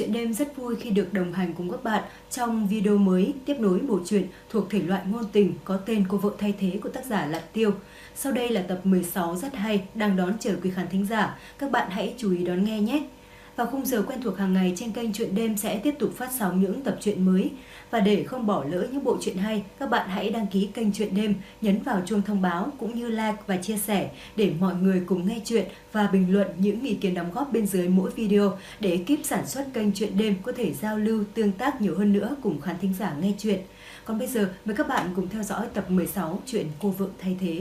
Chuyện đêm rất vui khi được đồng hành cùng các bạn trong video mới tiếp nối bộ truyện thuộc thể loại ngôn tình có tên Cô vợ thay thế của tác giả Lạn Tiêu. Sau đây là tập 16 rất hay, đang đón chờ quý khán thính giả. Các bạn hãy chú ý đón nghe nhé! Vào khung giờ quen thuộc hàng ngày trên kênh Chuyện Đêm sẽ tiếp tục phát sóng những tập truyện mới. Và để không bỏ lỡ những bộ truyện hay, các bạn hãy đăng ký kênh Chuyện Đêm, nhấn vào chuông thông báo cũng như like và chia sẻ để mọi người cùng nghe chuyện và bình luận những ý kiến đóng góp bên dưới mỗi video để ekip sản xuất kênh Chuyện Đêm có thể giao lưu, tương tác nhiều hơn nữa cùng khán thính giả nghe chuyện. Còn bây giờ, mời các bạn cùng theo dõi tập 16 chuyện Cô vợ thay thế.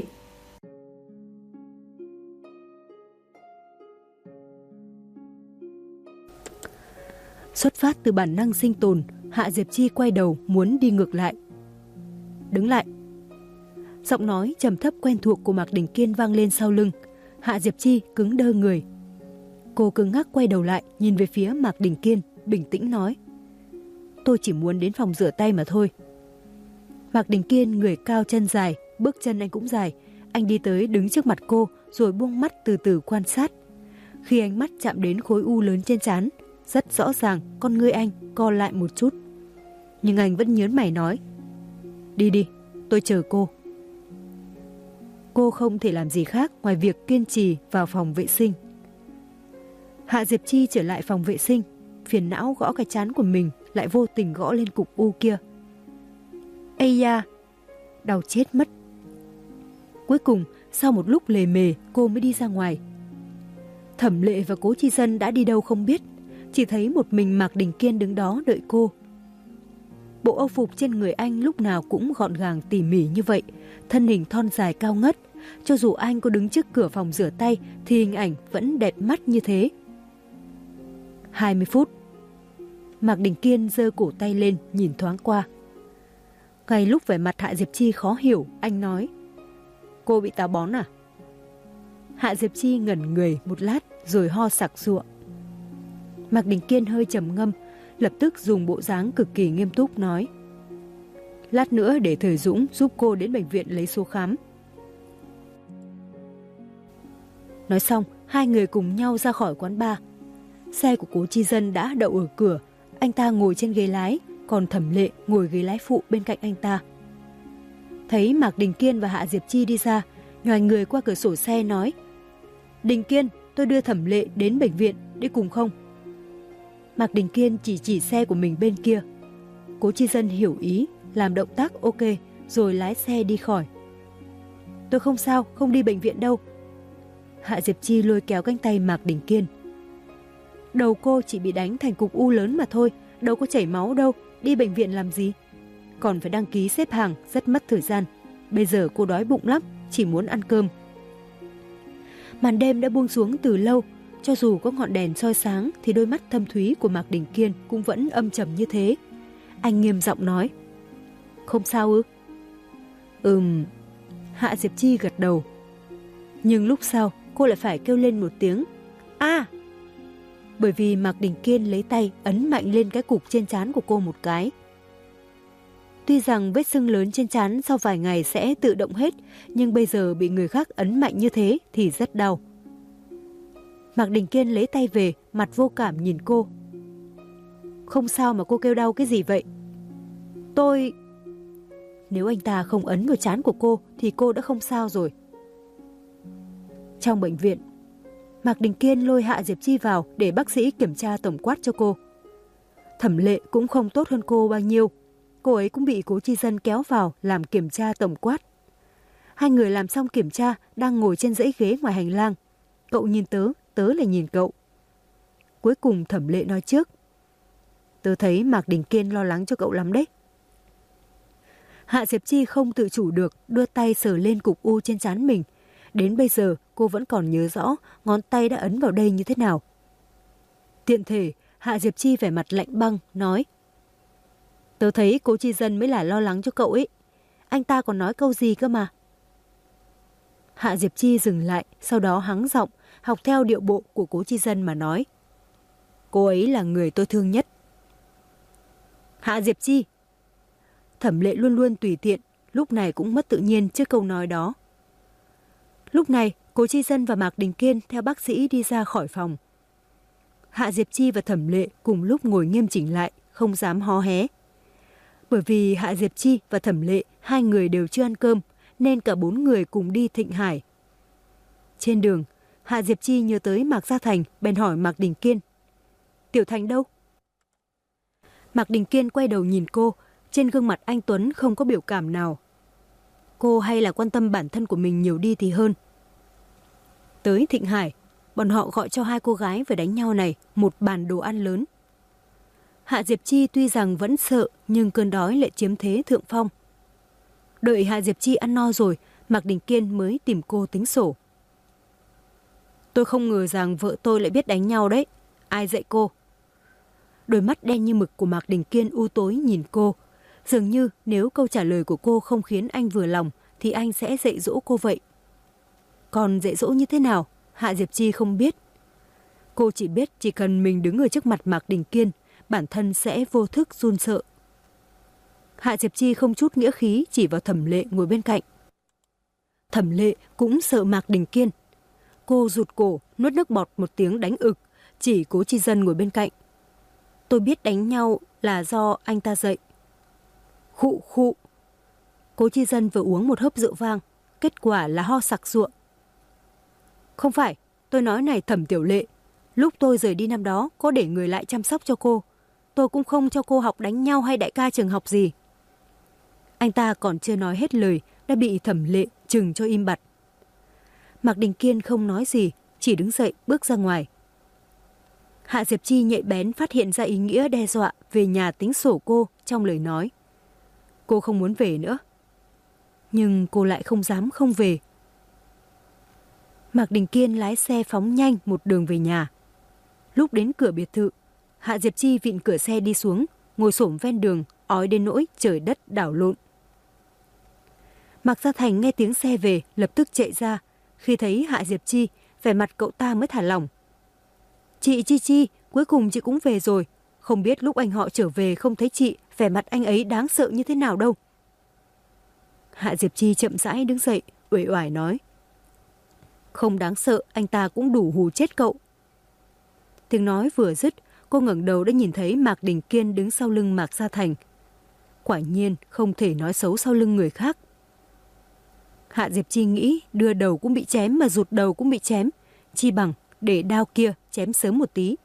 Xuất phát từ bản năng sinh tồn, Hạ Diệp Chi quay đầu muốn đi ngược lại. Đứng lại. Giọng nói trầm thấp quen thuộc của Mạc Đình Kiên vang lên sau lưng. Hạ Diệp Chi cứng đơ người. Cô cứng ngắc quay đầu lại, nhìn về phía Mạc Đình Kiên, bình tĩnh nói: "Tôi chỉ muốn đến phòng rửa tay mà thôi." Mạc Đình Kiên người cao chân dài, bước chân anh cũng dài. Anh đi tới đứng trước mặt cô, rồi buông mắt từ từ quan sát. Khi ánh mắt chạm đến khối u lớn trên trán, rất rõ ràng con ngươi anh co lại một chút. Nhưng anh vẫn nhớn mày nói: "Đi đi, tôi chờ cô." Cô không thể làm gì khác ngoài việc kiên trì vào phòng vệ sinh. Hạ Diệp Chi trở lại phòng vệ sinh, phiền não gõ cái trán của mình, lại vô tình gõ lên cục u kia. Ây da, đau chết mất. Cuối cùng, sau một lúc lề mề, cô mới đi ra ngoài. Thẩm Lệ và Cố Chi Dân đã đi đâu không biết, chỉ thấy một mình Mạc Đình Kiên đứng đó đợi cô. Bộ âu phục trên người anh lúc nào cũng gọn gàng tỉ mỉ như vậy, thân hình thon dài cao ngất. Cho dù anh có đứng trước cửa phòng rửa tay thì hình ảnh vẫn đẹp mắt như thế. 20 phút. Mạc Đình Kiên giơ cổ tay lên nhìn thoáng qua. Ngay lúc vẻ mặt Hạ Diệp Chi khó hiểu, anh nói: "Cô bị táo bón à?" Hạ Diệp Chi ngẩn người một lát rồi ho sặc sụa. Mạc Đình Kiên hơi trầm ngâm, lập tức dùng bộ dáng cực kỳ nghiêm túc nói: "Lát nữa để Thời Dũng giúp cô đến bệnh viện lấy số khám." Nói xong, hai người cùng nhau ra khỏi quán bar. Xe của Cố Chi Dân đã đậu ở cửa, anh ta ngồi trên ghế lái, còn Thẩm Lệ ngồi ghế lái phụ bên cạnh anh ta. Thấy Mạc Đình Kiên và Hạ Diệp Chi đi ra, nhoài người qua cửa sổ xe nói: "Đình Kiên, tôi đưa Thẩm Lệ đến bệnh viện, đi cùng không?" Mạc Đình Kiên chỉ xe của mình bên kia. Cố Chi Dân hiểu ý, làm động tác ok, rồi lái xe đi khỏi. "Tôi không sao, không đi bệnh viện đâu." Hạ Diệp Chi lôi kéo cánh tay Mạc Đình Kiên. "Đầu cô chỉ bị đánh thành cục u lớn mà thôi, đâu có chảy máu đâu, đi bệnh viện làm gì? Còn phải đăng ký xếp hàng, rất mất thời gian. Bây giờ cô đói bụng lắm, chỉ muốn ăn cơm." Màn đêm đã buông xuống từ lâu, cho dù có ngọn đèn soi sáng thì đôi mắt thâm thúy của Mạc Đình Kiên cũng vẫn âm trầm như thế. Anh nghiêm giọng nói: "Không sao ư?" Hạ Diệp Chi gật đầu. Nhưng lúc sau cô lại phải kêu lên một tiếng "A!" Bởi vì Mạc Đình Kiên lấy tay ấn mạnh lên cái cục trên trán của cô một cái. Tuy rằng vết sưng lớn trên trán sau vài ngày sẽ tự động hết, nhưng bây giờ bị người khác ấn mạnh như thế thì rất đau. Mạc Đình Kiên lấy tay về, mặt vô cảm nhìn cô. "Không sao mà cô kêu đau cái gì vậy?" "Tôi..." Nếu anh ta không ấn vào trán của cô thì cô đã không sao rồi. Trong bệnh viện, Mạc Đình Kiên lôi Hạ Diệp Chi vào để bác sĩ kiểm tra tổng quát cho cô. Thẩm Lệ cũng không tốt hơn cô bao nhiêu. Cô ấy cũng bị Cố Chi Dân kéo vào làm kiểm tra tổng quát. Hai người làm xong kiểm tra, đang ngồi trên dãy ghế ngoài hành lang. Cậu nhìn tớ, tớ lại nhìn cậu. Cuối cùng Thẩm Lệ nói trước: "Tớ thấy Mạc Đình Kiên lo lắng cho cậu lắm đấy." Hạ Diệp Chi không tự chủ được, đưa tay sờ lên cục u trên trán mình. Đến bây giờ cô vẫn còn nhớ rõ ngón tay đã ấn vào đây như thế nào. Tiện thể, Hạ Diệp Chi vẻ mặt lạnh băng, nói: "Tớ thấy Cố Chi Dân mới là lo lắng cho cậu ấy. Anh ta còn nói câu gì cơ mà." Hạ Diệp Chi dừng lại, sau đó hắng giọng, học theo điệu bộ của Cố Chi Dân mà nói: "Cô ấy là người tôi thương nhất." "Hạ Diệp Chi." Thẩm Lệ luôn luôn tùy tiện, lúc này cũng mất tự nhiên trước câu nói đó. Lúc này, Cố Chi Dân và Mạc Đình Kiên theo bác sĩ đi ra khỏi phòng. Hạ Diệp Chi và Thẩm Lệ cùng lúc ngồi nghiêm chỉnh lại, không dám hó hé. Bởi vì Hạ Diệp Chi và Thẩm Lệ hai người đều chưa ăn cơm, nên cả bốn người cùng đi Thịnh Hải. Trên đường, Hạ Diệp Chi nhớ tới Mạc Gia Thành, bèn hỏi Mạc Đình Kiên. Tiểu Thành đâu? Mạc Đình Kiên quay đầu nhìn cô, trên gương mặt anh tuấn không có biểu cảm nào. Cô hay là quan tâm bản thân của mình nhiều đi thì hơn. Tới Thịnh Hải, bọn họ gọi cho hai cô gái vừa đánh nhau này một bàn đồ ăn lớn. Hạ Diệp Chi tuy rằng vẫn sợ, nhưng cơn đói lại chiếm thế thượng phong. Đợi Hạ Diệp Chi ăn no rồi, Mạc Đình Kiên mới tìm cô tính sổ. Tôi không ngờ rằng vợ tôi lại biết đánh nhau đấy. Ai dạy cô? Đôi mắt đen như mực của Mạc Đình Kiên u tối nhìn cô. Dường như nếu câu trả lời của cô không khiến anh vừa lòng thì anh sẽ dạy dỗ cô vậy. Còn dạy dỗ như thế nào, Hạ Diệp Chi không biết. Cô chỉ biết chỉ cần mình đứng ở trước mặt Mạc Đình Kiên, bản thân sẽ vô thức run sợ. Hạ Diệp Chi không chút nghĩa khí chỉ vào Thẩm Lệ ngồi bên cạnh. Thẩm Lệ cũng sợ Mạc Đình Kiên. Cô rụt cổ, nuốt nước bọt một tiếng đánh ực, chỉ Cố Chi Dân ngồi bên cạnh. Tôi biết đánh nhau là do anh ta dạy. Khụ khụ. Cố Chi Dân vừa uống một hớp rượu vang, kết quả là ho sặc sụa. Không phải, tôi nói này Thẩm Tiểu Lệ, lúc tôi rời đi năm đó có để người lại chăm sóc cho cô. Tôi cũng không cho cô học đánh nhau hay đại ca trường học gì. Anh ta còn chưa nói hết lời đã bị Thẩm Lệ trừng cho im bặt. Mạc Đình Kiên không nói gì, chỉ đứng dậy bước ra ngoài. Hạ Diệp Chi nhạy bén phát hiện ra ý nghĩa đe dọa về nhà tính sổ cô trong lời nói. Cô không muốn về nữa. Nhưng cô lại không dám không về. Mạc Đình Kiên lái xe phóng nhanh một đường về nhà. Lúc đến cửa biệt thự, Hạ Diệp Chi vịn cửa xe đi xuống, ngồi xổm ven đường, ói đến nỗi trời đất đảo lộn. Mạc Gia Thành nghe tiếng xe về, lập tức chạy ra. Khi thấy Hạ Diệp Chi, vẻ mặt cậu ta mới thả lỏng. Chị Chi, cuối cùng chị cũng về rồi. Không biết lúc anh họ trở về không thấy chị, vẻ mặt anh ấy đáng sợ như thế nào đâu. Hạ Diệp Chi chậm rãi đứng dậy, uể oải nói. Không đáng sợ, anh ta cũng đủ hù chết cậu. Tiếng nói vừa dứt, cô ngẩng đầu đã nhìn thấy Mạc Đình Kiên đứng sau lưng Mạc Gia Thành. Quả nhiên không thể nói xấu sau lưng người khác. Hạ Diệp Chi nghĩ đưa đầu cũng bị chém mà rụt đầu cũng bị chém, chi bằng để đao kia chém sớm một tí.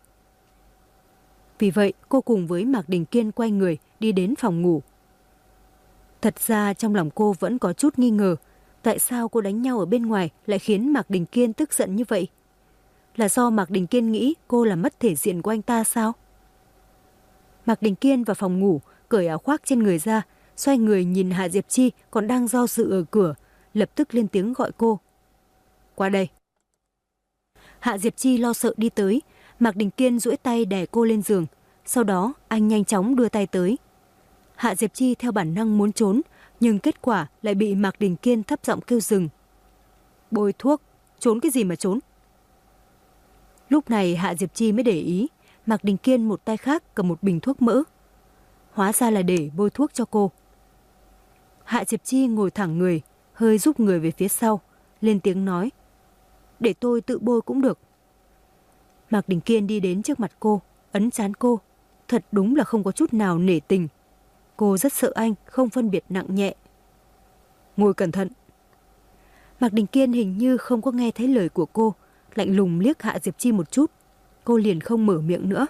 Vì vậy cô cùng với Mạc Đình Kiên quay người đi đến phòng ngủ. Thật ra trong lòng cô vẫn có chút nghi ngờ, tại sao cô đánh nhau ở bên ngoài lại khiến Mạc Đình Kiên tức giận như vậy? Là do Mạc Đình Kiên nghĩ cô làm mất thể diện của anh ta sao? Mạc Đình Kiên vào phòng ngủ, cởi áo khoác trên người ra, xoay người nhìn Hạ Diệp Chi còn đang do dự ở cửa, lập tức lên tiếng gọi cô. Qua đây. Hạ Diệp Chi lo sợ đi tới, Mạc Đình Kiên duỗi tay đè cô lên giường, sau đó anh nhanh chóng đưa tay tới. Hạ Diệp Chi theo bản năng muốn trốn, nhưng kết quả lại bị Mạc Đình Kiên thấp giọng kêu dừng. Bôi thuốc, trốn cái gì mà trốn? Lúc này Hạ Diệp Chi mới để ý, Mạc Đình Kiên một tay khác cầm một bình thuốc mỡ. Hóa ra là để bôi thuốc cho cô. Hạ Diệp Chi ngồi thẳng người, hơi rút người về phía sau, lên tiếng nói. Để tôi tự bôi cũng được. Mạc Đình Kiên đi đến trước mặt cô, ấn trán cô. Thật đúng là không có chút nào nể tình. Cô rất sợ anh, không phân biệt nặng nhẹ. Ngồi cẩn thận. Mạc Đình Kiên hình như không có nghe thấy lời của cô, lạnh lùng liếc Hạ Diệp Chi một chút. Cô liền không mở miệng nữa.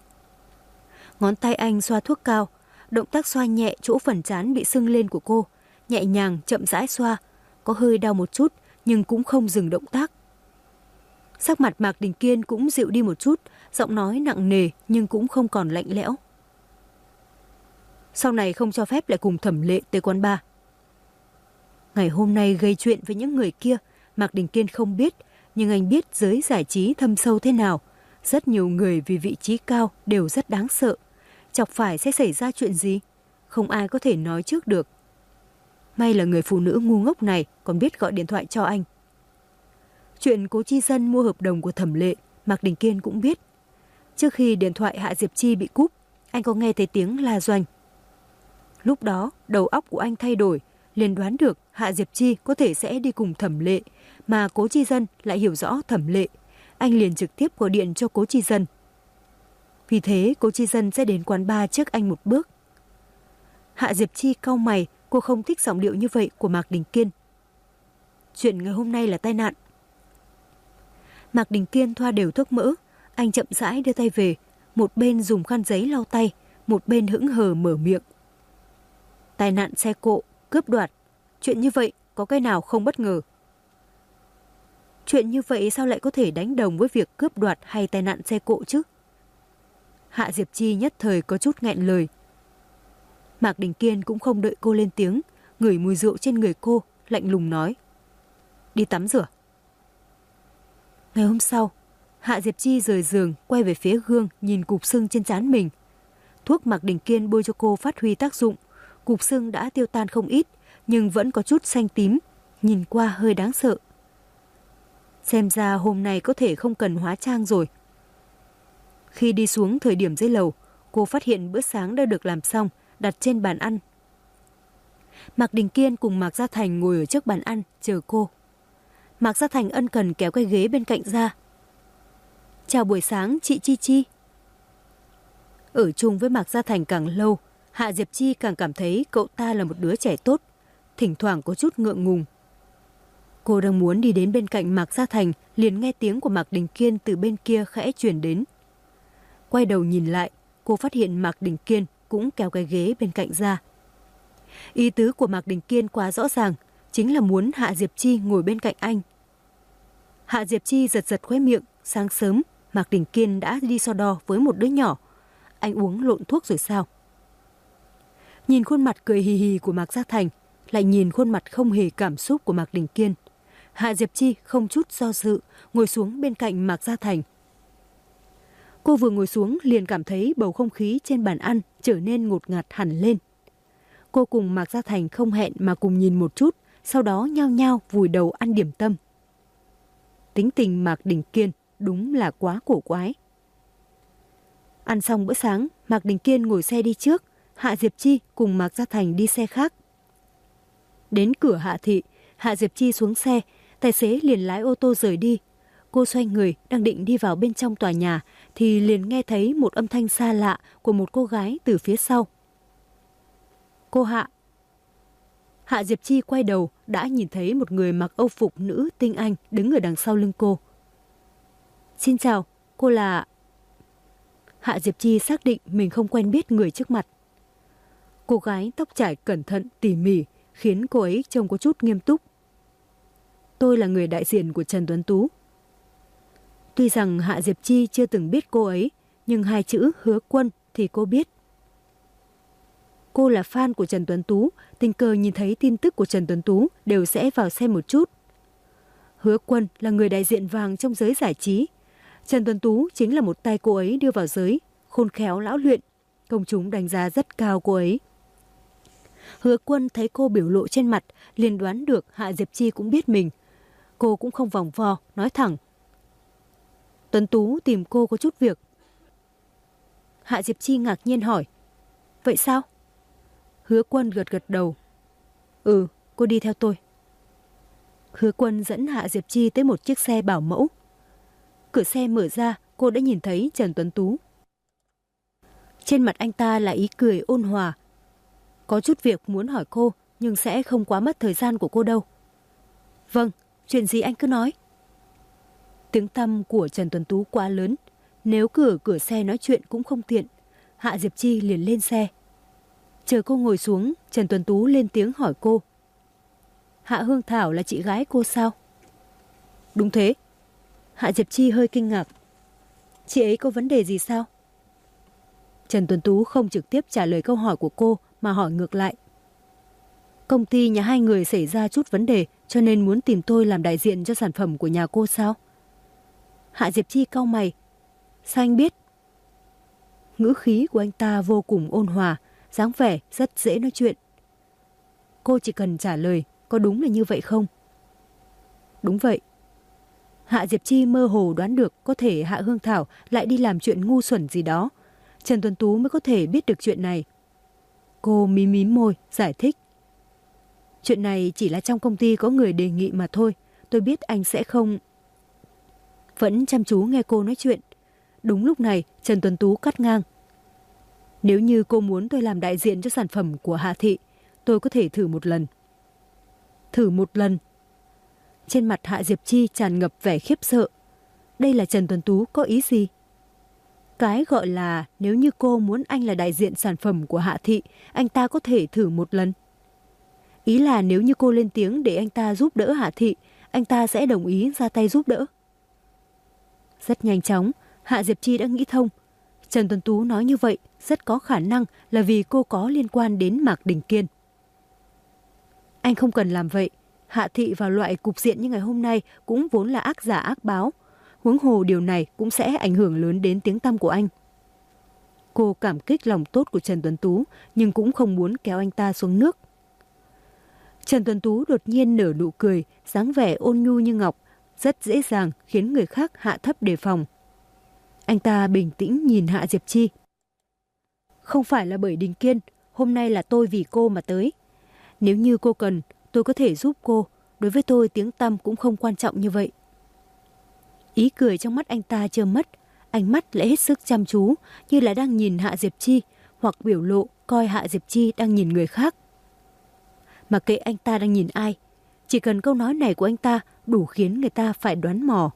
Ngón tay anh xoa thuốc cao, động tác xoa nhẹ chỗ phần trán bị sưng lên của cô, nhẹ nhàng chậm rãi xoa, có hơi đau một chút nhưng cũng không dừng động tác. Sắc mặt Mạc Đình Kiên cũng dịu đi một chút, giọng nói nặng nề nhưng cũng không còn lạnh lẽo. Sau này không cho phép lại cùng Thẩm Lệ tới quán bar. Ngày hôm nay gây chuyện với những người kia, Mạc Đình Kiên không biết, nhưng anh biết giới giải trí thâm sâu thế nào. Rất nhiều người vì vị trí cao đều rất đáng sợ. Chọc phải sẽ xảy ra chuyện gì? Không ai có thể nói trước được. May là người phụ nữ ngu ngốc này còn biết gọi điện thoại cho anh. Chuyện Cố Chi Dân mua hợp đồng của Thẩm Lệ, Mạc Đình Kiên cũng biết. Trước khi điện thoại Hạ Diệp Chi bị cúp, anh có nghe thấy tiếng la doanh. Lúc đó, đầu óc của anh thay đổi, liền đoán được Hạ Diệp Chi có thể sẽ đi cùng Thẩm Lệ, mà Cố Chi Dân lại hiểu rõ Thẩm Lệ. Anh liền trực tiếp gọi điện cho Cố Chi Dân. Vì thế cô Chi Dân sẽ đến quán bar trước anh một bước. Hạ Diệp Chi cau mày, cô không thích giọng điệu như vậy của Mạc Đình Kiên. Chuyện ngày hôm nay là tai nạn. Mạc Đình Kiên thoa đều thuốc mỡ, anh chậm rãi đưa tay về, một bên dùng khăn giấy lau tay, một bên hững hờ mở miệng. Tai nạn xe cộ, cướp đoạt, chuyện như vậy có cái nào không bất ngờ. Chuyện như vậy sao lại có thể đánh đồng với việc cướp đoạt hay tai nạn xe cộ chứ? Hạ Diệp Chi nhất thời có chút nghẹn lời. Mạc Đình Kiên cũng không đợi cô lên tiếng, ngửi mùi rượu trên người cô, lạnh lùng nói. Đi tắm rửa. Ngày hôm sau, Hạ Diệp Chi rời giường, quay về phía gương, nhìn cục sưng trên trán mình. Thuốc Mạc Đình Kiên bôi cho cô phát huy tác dụng, cục sưng đã tiêu tan không ít, nhưng vẫn có chút xanh tím, nhìn qua hơi đáng sợ. Xem ra hôm nay có thể không cần hóa trang rồi. Khi đi xuống thời điểm dưới lầu, cô phát hiện bữa sáng đã được làm xong, đặt trên bàn ăn. Mạc Đình Kiên cùng Mạc Gia Thành ngồi ở trước bàn ăn, chờ cô. Mạc Gia Thành ân cần kéo cái ghế bên cạnh ra. Chào buổi sáng, chị Chi Chi. Ở chung với Mạc Gia Thành càng lâu, Hạ Diệp Chi càng cảm thấy cậu ta là một đứa trẻ tốt, thỉnh thoảng có chút ngượng ngùng. Cô đang muốn đi đến bên cạnh Mạc Gia Thành, liền nghe tiếng của Mạc Đình Kiên từ bên kia khẽ truyền đến. Quay đầu nhìn lại, cô phát hiện Mạc Đình Kiên cũng kéo cái ghế bên cạnh ra. Ý tứ của Mạc Đình Kiên quá rõ ràng, chính là muốn Hạ Diệp Chi ngồi bên cạnh anh. Hạ Diệp Chi giật giật khóe miệng, sáng sớm Mạc Đình Kiên đã đi so đo với một đứa nhỏ. Anh uống lộn thuốc rồi sao? Nhìn khuôn mặt cười hì hì của Mạc Gia Thành, lại nhìn khuôn mặt không hề cảm xúc của Mạc Đình Kiên. Hạ Diệp Chi không chút do dự, ngồi xuống bên cạnh Mạc Gia Thành. Cô vừa ngồi xuống liền cảm thấy bầu không khí trên bàn ăn trở nên ngột ngạt hẳn lên. Cô cùng Mạc Gia Thành không hẹn mà cùng nhìn một chút, sau đó nhao nhao vùi đầu ăn điểm tâm. Tính tình Mạc Đình Kiên đúng là quá cổ quái. Ăn xong bữa sáng, Mạc Đình Kiên ngồi xe đi trước, Hạ Diệp Chi cùng Mạc Gia Thành đi xe khác. Đến cửa Hạ Thị, Hạ Diệp Chi xuống xe, tài xế liền lái ô tô rời đi. Cô xoay người, đang định đi vào bên trong tòa nhà, thì liền nghe thấy một âm thanh xa lạ của một cô gái từ phía sau. Cô Hạ. Hạ Diệp Chi quay đầu, đã nhìn thấy một người mặc âu phục nữ tinh anh đứng ở đằng sau lưng cô. Xin chào, cô là... Hạ Diệp Chi xác định mình không quen biết người trước mặt. Cô gái tóc trải cẩn thận, tỉ mỉ, khiến cô ấy trông có chút nghiêm túc. Tôi là người đại diện của Trần Tuấn Tú. Tuy rằng Hạ Diệp Chi chưa từng biết cô ấy, nhưng hai chữ Hứa Quân thì cô biết. Cô là fan của Trần Tuấn Tú, tình cờ nhìn thấy tin tức của Trần Tuấn Tú đều sẽ vào xem một chút. Hứa Quân là người đại diện vàng trong giới giải trí. Trần Tuấn Tú chính là một tay cô ấy đưa vào giới, khôn khéo lão luyện. Công chúng đánh giá rất cao cô ấy. Hứa Quân thấy cô biểu lộ trên mặt, liền đoán được Hạ Diệp Chi cũng biết mình. Cô cũng không vòng vo, nói thẳng. Tuấn Tú tìm cô có chút việc. Hạ Diệp Chi ngạc nhiên hỏi. Vậy sao? Hứa Quân gật gật đầu. Ừ, cô đi theo tôi. Hứa Quân dẫn Hạ Diệp Chi tới một chiếc xe bảo mẫu. Cửa xe mở ra, cô đã nhìn thấy Trần Tuấn Tú. Trên mặt anh ta là ý cười ôn hòa. Có chút việc muốn hỏi cô, nhưng sẽ không quá mất thời gian của cô đâu. Vâng, chuyện gì anh cứ nói. Tiếng tăm của Trần Tuấn Tú quá lớn, nếu cửa xe nói chuyện cũng không tiện. Hạ Diệp Chi liền lên xe. Chờ cô ngồi xuống, Trần Tuấn Tú lên tiếng hỏi cô. Hạ Hương Thảo là chị gái cô sao? Đúng thế. Hạ Diệp Chi hơi kinh ngạc. Chị ấy có vấn đề gì sao? Trần Tuấn Tú không trực tiếp trả lời câu hỏi của cô mà hỏi ngược lại. Công ty nhà hai người xảy ra chút vấn đề cho nên muốn tìm tôi làm đại diện cho sản phẩm của nhà cô sao? Hạ Diệp Chi cau mày. Sao anh biết? Ngữ khí của anh ta vô cùng ôn hòa, dáng vẻ rất dễ nói chuyện. Cô chỉ cần trả lời có đúng là như vậy không? Đúng vậy. Hạ Diệp Chi mơ hồ đoán được có thể Hạ Hương Thảo lại đi làm chuyện ngu xuẩn gì đó. Trần Tuấn Tú mới có thể biết được chuyện này. Cô mím mím môi, giải thích. Chuyện này chỉ là trong công ty có người đề nghị mà thôi. Tôi biết anh sẽ không... Vẫn chăm chú nghe cô nói chuyện. Đúng lúc này, Trần Tuấn Tú cắt ngang. Nếu như cô muốn tôi làm đại diện cho sản phẩm của Hạ Thị, tôi có thể thử một lần. Thử một lần? Trên mặt Hạ Diệp Chi tràn ngập vẻ khiếp sợ. Đây là Trần Tuấn Tú có ý gì? Cái gọi là nếu như cô muốn anh là đại diện sản phẩm của Hạ Thị, anh ta có thể thử một lần. Ý là nếu như cô lên tiếng để anh ta giúp đỡ Hạ Thị, anh ta sẽ đồng ý ra tay giúp đỡ. Rất nhanh chóng, Hạ Diệp Chi đã nghĩ thông. Trần Tuấn Tú nói như vậy rất có khả năng là vì cô có liên quan đến Mạc Đình Kiên. Anh không cần làm vậy. Hạ Thị vào loại cục diện như ngày hôm nay cũng vốn là ác giả ác báo. Huống hồ điều này cũng sẽ ảnh hưởng lớn đến tiếng tăm của anh. Cô cảm kích lòng tốt của Trần Tuấn Tú, nhưng cũng không muốn kéo anh ta xuống nước. Trần Tuấn Tú đột nhiên nở nụ cười, dáng vẻ ôn nhu như ngọc, rất dễ dàng khiến người khác hạ thấp đề phòng. Anh ta bình tĩnh nhìn Hạ Diệp Chi. Không phải là bởi Đình Kiên, hôm nay là tôi vì cô mà tới. Nếu như cô cần, tôi có thể giúp cô. Đối với tôi tiếng tăm cũng không quan trọng như vậy. Ý cười trong mắt anh ta chưa mất, ánh mắt lại hết sức chăm chú, như là đang nhìn Hạ Diệp Chi, hoặc biểu lộ coi Hạ Diệp Chi đang nhìn người khác. Mặc kệ anh ta đang nhìn ai, chỉ cần câu nói này của anh ta đủ khiến người ta phải đoán mò.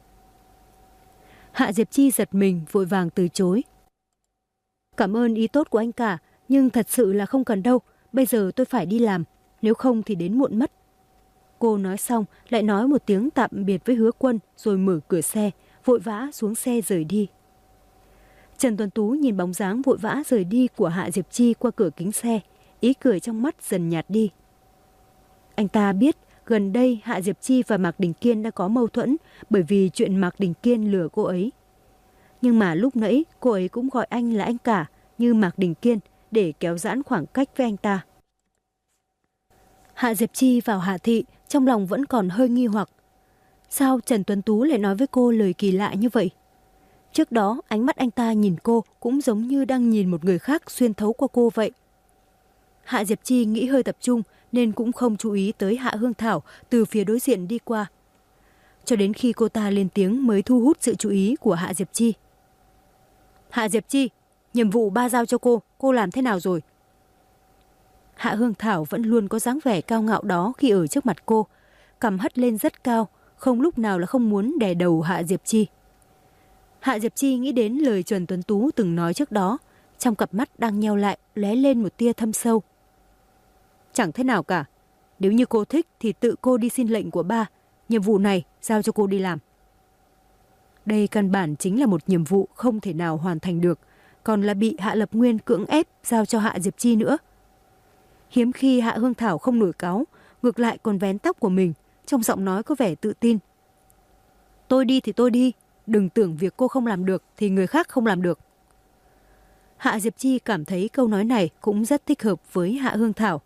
Hạ Diệp Chi giật mình vội vàng từ chối. Cảm ơn ý tốt của anh cả, nhưng thật sự là không cần đâu, bây giờ tôi phải đi làm, nếu không thì đến muộn mất. Cô nói xong lại nói một tiếng tạm biệt với Hứa Quân rồi mở cửa xe, vội vã xuống xe rời đi. Trần Tuấn Tú nhìn bóng dáng vội vã rời đi của Hạ Diệp Chi qua cửa kính xe, ý cười trong mắt dần nhạt đi. Anh ta biết gần đây Hạ Diệp Chi và Mạc Đình Kiên đã có mâu thuẫn bởi vì chuyện Mạc Đình Kiên lừa cô ấy. Nhưng mà lúc nãy cô ấy cũng gọi anh là anh cả như Mạc Đình Kiên để kéo giãn khoảng cách với anh ta. Hạ Diệp Chi vào Hạ Thị trong lòng vẫn còn hơi nghi hoặc. Sao Trần Tuấn Tú lại nói với cô lời kỳ lạ như vậy? Trước đó ánh mắt anh ta nhìn cô cũng giống như đang nhìn một người khác xuyên thấu qua cô vậy. Hạ Diệp Chi nghĩ hơi tập trung nên cũng không chú ý tới Hạ Hương Thảo từ phía đối diện đi qua. Cho đến khi cô ta lên tiếng mới thu hút sự chú ý của Hạ Diệp Chi. Hạ Diệp Chi, nhiệm vụ ba giao cho cô làm thế nào rồi? Hạ Hương Thảo vẫn luôn có dáng vẻ cao ngạo đó khi ở trước mặt cô, cằm hất lên rất cao, không lúc nào là không muốn đè đầu Hạ Diệp Chi. Hạ Diệp Chi nghĩ đến lời Trần Tuấn Tú từng nói trước đó, trong cặp mắt đang nheo lại lóe lên một tia thâm sâu. Chẳng thế nào cả, nếu như cô thích thì tự cô đi xin lệnh của ba, nhiệm vụ này giao cho cô đi làm. Đây căn bản chính là một nhiệm vụ không thể nào hoàn thành được, còn là bị Hạ Lập Nguyên cưỡng ép giao cho Hạ Diệp Chi nữa. Hiếm khi Hạ Hương Thảo không nổi cáu, ngược lại còn vén tóc của mình, trong giọng nói có vẻ tự tin. Tôi đi thì tôi đi, đừng tưởng việc cô không làm được thì người khác không làm được. Hạ Diệp Chi cảm thấy câu nói này cũng rất thích hợp với Hạ Hương Thảo.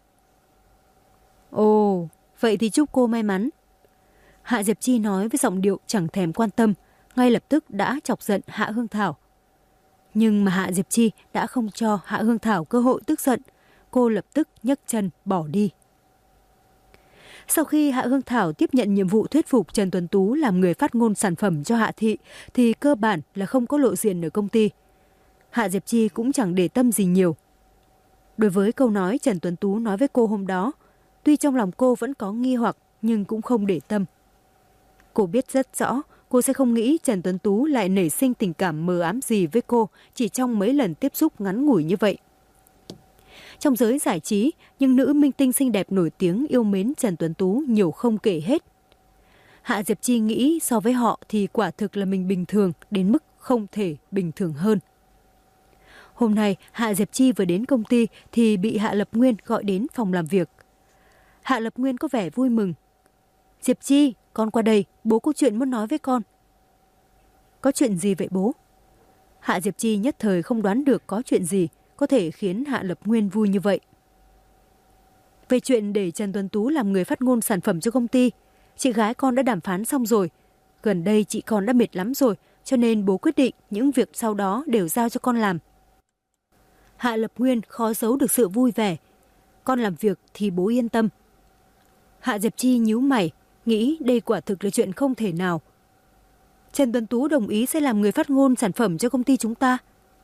Ồ, vậy thì chúc cô may mắn. Hạ Diệp Chi nói với giọng điệu chẳng thèm quan tâm, ngay lập tức đã chọc giận Hạ Hương Thảo. Nhưng mà Hạ Diệp Chi đã không cho Hạ Hương Thảo cơ hội tức giận, cô lập tức nhấc chân bỏ đi. Sau khi Hạ Hương Thảo tiếp nhận nhiệm vụ thuyết phục Trần Tuấn Tú làm người phát ngôn sản phẩm cho Hạ Thị thì cơ bản là không có lộ diện ở công ty. Hạ Diệp Chi cũng chẳng để tâm gì nhiều. Đối với câu nói Trần Tuấn Tú nói với cô hôm đó, tuy trong lòng cô vẫn có nghi hoặc nhưng cũng không để tâm. Cô biết rất rõ cô sẽ không nghĩ Trần Tuấn Tú lại nảy sinh tình cảm mờ ám gì với cô chỉ trong mấy lần tiếp xúc ngắn ngủi như vậy. Trong giới giải trí, những nữ minh tinh xinh đẹp nổi tiếng yêu mến Trần Tuấn Tú nhiều không kể hết. Hạ Diệp Chi nghĩ so với họ thì quả thực là mình bình thường đến mức không thể bình thường hơn. Hôm nay Hạ Diệp Chi vừa đến công ty thì bị Hạ Lập Nguyên gọi đến phòng làm việc. Hạ Lập Nguyên có vẻ vui mừng. Diệp Chi, con qua đây, bố có chuyện muốn nói với con. Có chuyện gì vậy bố? Hạ Diệp Chi nhất thời không đoán được có chuyện gì có thể khiến Hạ Lập Nguyên vui như vậy. Về chuyện để Trần Tuấn Tú làm người phát ngôn sản phẩm cho công ty, chị gái con đã đàm phán xong rồi. Gần đây chị con đã mệt lắm rồi, cho nên bố quyết định những việc sau đó đều giao cho con làm. Hạ Lập Nguyên khó giấu được sự vui vẻ. Con làm việc thì bố yên tâm. Hạ Diệp Chi nhíu mày, nghĩ đây quả thực là chuyện không thể nào. Trần Tuấn Tú đồng ý sẽ làm người phát ngôn sản phẩm cho công ty chúng ta.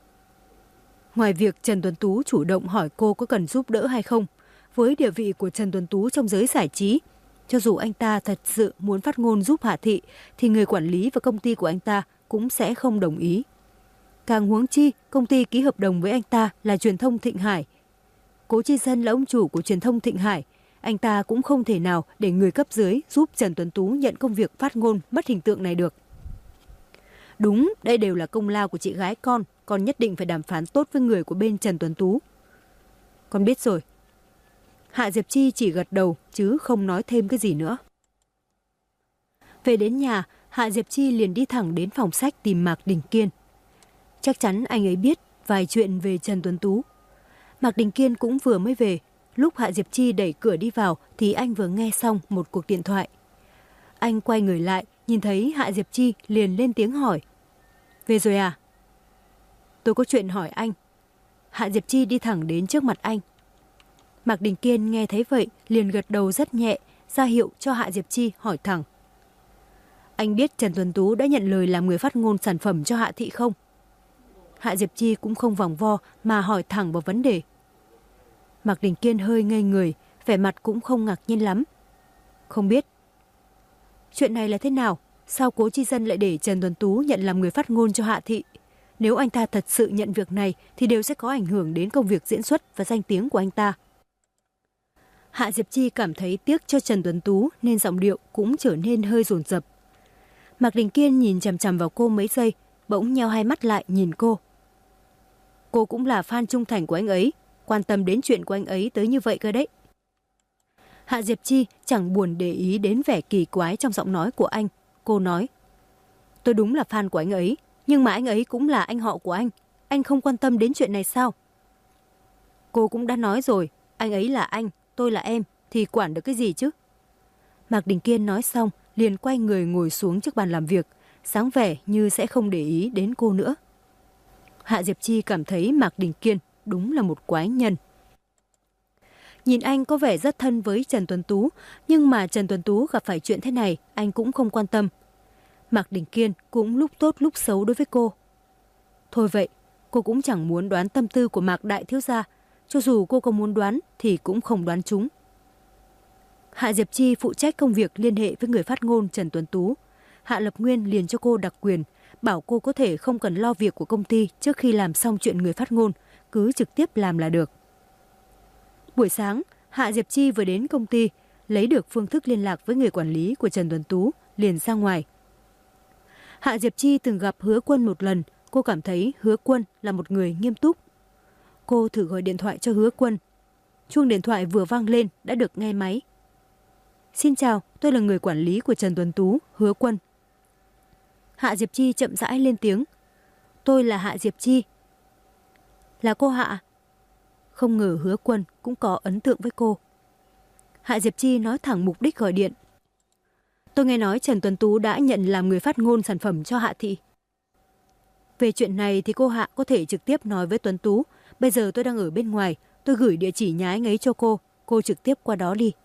Ngoài việc Trần Tuấn Tú chủ động hỏi cô có cần giúp đỡ hay không, với địa vị của Trần Tuấn Tú trong giới giải trí, cho dù anh ta thật sự muốn phát ngôn giúp Hạ Thị, thì người quản lý và công ty của anh ta cũng sẽ không đồng ý. Càng huống chi, công ty ký hợp đồng với anh ta là Truyền thông Thịnh Hải. Cố Chi Dân là ông chủ của Truyền thông Thịnh Hải, anh ta cũng không thể nào để người cấp dưới giúp Trần Tuấn Tú nhận công việc phát ngôn mất hình tượng này được. Đúng, đây đều là công lao của chị gái con nhất định phải đàm phán tốt với người của bên Trần Tuấn Tú. Con biết rồi. Hạ Diệp Chi chỉ gật đầu chứ không nói thêm cái gì nữa. Về đến nhà, Hạ Diệp Chi liền đi thẳng đến phòng sách tìm Mạc Đình Kiên. Chắc chắn anh ấy biết vài chuyện về Trần Tuấn Tú. Mạc Đình Kiên cũng vừa mới về. Lúc Hạ Diệp Chi đẩy cửa đi vào thì anh vừa nghe xong một cuộc điện thoại. Anh quay người lại, nhìn thấy Hạ Diệp Chi liền lên tiếng hỏi. Về rồi à? Tôi có chuyện hỏi anh. Hạ Diệp Chi đi thẳng đến trước mặt anh. Mạc Đình Kiên nghe thấy vậy liền gật đầu rất nhẹ, ra hiệu cho Hạ Diệp Chi hỏi thẳng. Anh biết Trần Tuấn Tú đã nhận lời làm người phát ngôn sản phẩm cho Hạ Thị không? Hạ Diệp Chi cũng không vòng vo mà hỏi thẳng vào vấn đề. Mạc Đình Kiên hơi ngây người, vẻ mặt cũng không ngạc nhiên lắm. Không biết. Chuyện này là thế nào? Sao Cố Chi Dân lại để Trần Tuấn Tú nhận làm người phát ngôn cho Hạ Thị? Nếu anh ta thật sự nhận việc này thì đều sẽ có ảnh hưởng đến công việc diễn xuất và danh tiếng của anh ta. Hạ Diệp Chi cảm thấy tiếc cho Trần Tuấn Tú nên giọng điệu cũng trở nên hơi dồn dập. Mạc Đình Kiên nhìn chằm chằm vào cô mấy giây, bỗng nheo hai mắt lại nhìn cô. Cô cũng là fan trung thành của anh ấy, quan tâm đến chuyện của anh ấy tới như vậy cơ đấy. Hạ Diệp Chi chẳng buồn để ý đến vẻ kỳ quái trong giọng nói của anh. Cô nói, tôi đúng là fan của anh ấy, nhưng mà anh ấy cũng là anh họ của anh không quan tâm đến chuyện này sao? Cô cũng đã nói rồi, anh ấy là anh, tôi là em, thì quản được cái gì chứ? Mạc Đình Kiên nói xong, liền quay người ngồi xuống trước bàn làm việc, sáng vẻ như sẽ không để ý đến cô nữa. Hạ Diệp Chi cảm thấy Mạc Đình Kiên đúng là một quái nhân. Nhìn anh có vẻ rất thân với Trần Tuấn Tú, nhưng mà Trần Tuấn Tú gặp phải chuyện thế này, anh cũng không quan tâm. Mạc Đình Kiên cũng lúc tốt lúc xấu đối với cô. Thôi vậy, cô cũng chẳng muốn đoán tâm tư của Mạc Đại Thiếu Gia, cho dù cô có muốn đoán thì cũng không đoán trúng. Hạ Diệp Chi phụ trách công việc liên hệ với người phát ngôn Trần Tuấn Tú. Hạ Lập Nguyên liền cho cô đặc quyền, bảo cô có thể không cần lo việc của công ty trước khi làm xong chuyện người phát ngôn, cứ trực tiếp làm là được. Buổi sáng, Hạ Diệp Chi vừa đến công ty, lấy được phương thức liên lạc với người quản lý của Trần Tuấn Tú, liền ra ngoài. Hạ Diệp Chi từng gặp Hứa Quân một lần, cô cảm thấy Hứa Quân là một người nghiêm túc. Cô thử gọi điện thoại cho Hứa Quân. Chuông điện thoại vừa vang lên đã được nghe máy. Xin chào, tôi là người quản lý của Trần Tuấn Tú, Hứa Quân. Hạ Diệp Chi chậm rãi lên tiếng. Tôi là Hạ Diệp Chi. Là cô Hạ? Không ngờ Hứa Quân cũng có ấn tượng với cô. Hạ Diệp Chi nói thẳng mục đích gọi điện. Tôi nghe nói Trần Tuấn Tú đã nhận làm người phát ngôn sản phẩm cho Hạ Thị. Về chuyện này thì cô Hạ có thể trực tiếp nói với Tuấn Tú. Bây giờ tôi đang ở bên ngoài, tôi gửi địa chỉ nhà anh ấy cho cô trực tiếp qua đó đi.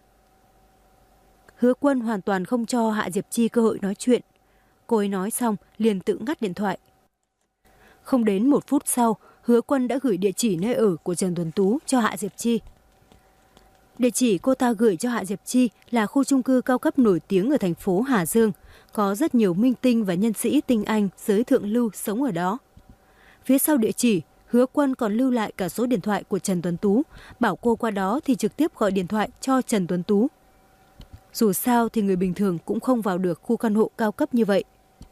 Hứa Quân hoàn toàn không cho Hạ Diệp Chi cơ hội nói chuyện. Cô ấy nói xong liền tự ngắt điện thoại. Không đến 1 phút sau, Hứa Quân đã gửi địa chỉ nơi ở của Trần Tuấn Tú cho Hạ Diệp Chi. Địa chỉ cô ta gửi cho Hạ Diệp Chi là khu chung cư cao cấp nổi tiếng ở thành phố Hà Dương, có rất nhiều minh tinh và nhân sĩ tinh anh giới thượng lưu sống ở đó. Phía sau địa chỉ, Hứa Quân còn lưu lại cả số điện thoại của Trần Tuấn Tú, bảo cô qua đó thì trực tiếp gọi điện thoại cho Trần Tuấn Tú. Dù sao thì người bình thường cũng không vào được khu căn hộ cao cấp như vậy.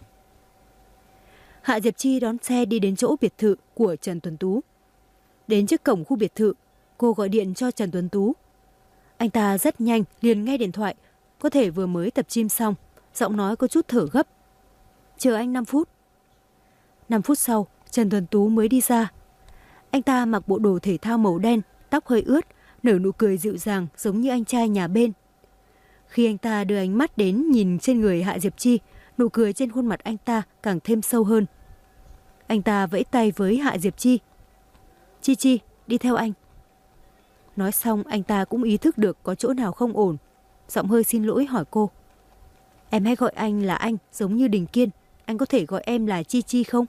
Hạ Diệp Chi đón xe đi đến chỗ biệt thự của Trần Tuấn Tú. Đến trước cổng khu biệt thự, cô gọi điện cho Trần Tuấn Tú. Anh ta rất nhanh liền nghe điện thoại, có thể vừa mới tập gym xong, giọng nói có chút thở gấp. Chờ anh 5 phút. 5 phút sau, Trần Tuấn Tú mới đi ra. Anh ta mặc bộ đồ thể thao màu đen, tóc hơi ướt, nở nụ cười dịu dàng giống như anh trai nhà bên. Khi anh ta đưa ánh mắt đến nhìn trên người Hạ Diệp Chi, nụ cười trên khuôn mặt anh ta càng thêm sâu hơn. Anh ta vẫy tay với Hạ Diệp Chi. Chi Chi, đi theo anh. Nói xong anh ta cũng ý thức được có chỗ nào không ổn. Giọng hơi xin lỗi hỏi cô. Em hay gọi anh là anh giống như Đình Kiên. anh có thể gọi em là Chi Chi không?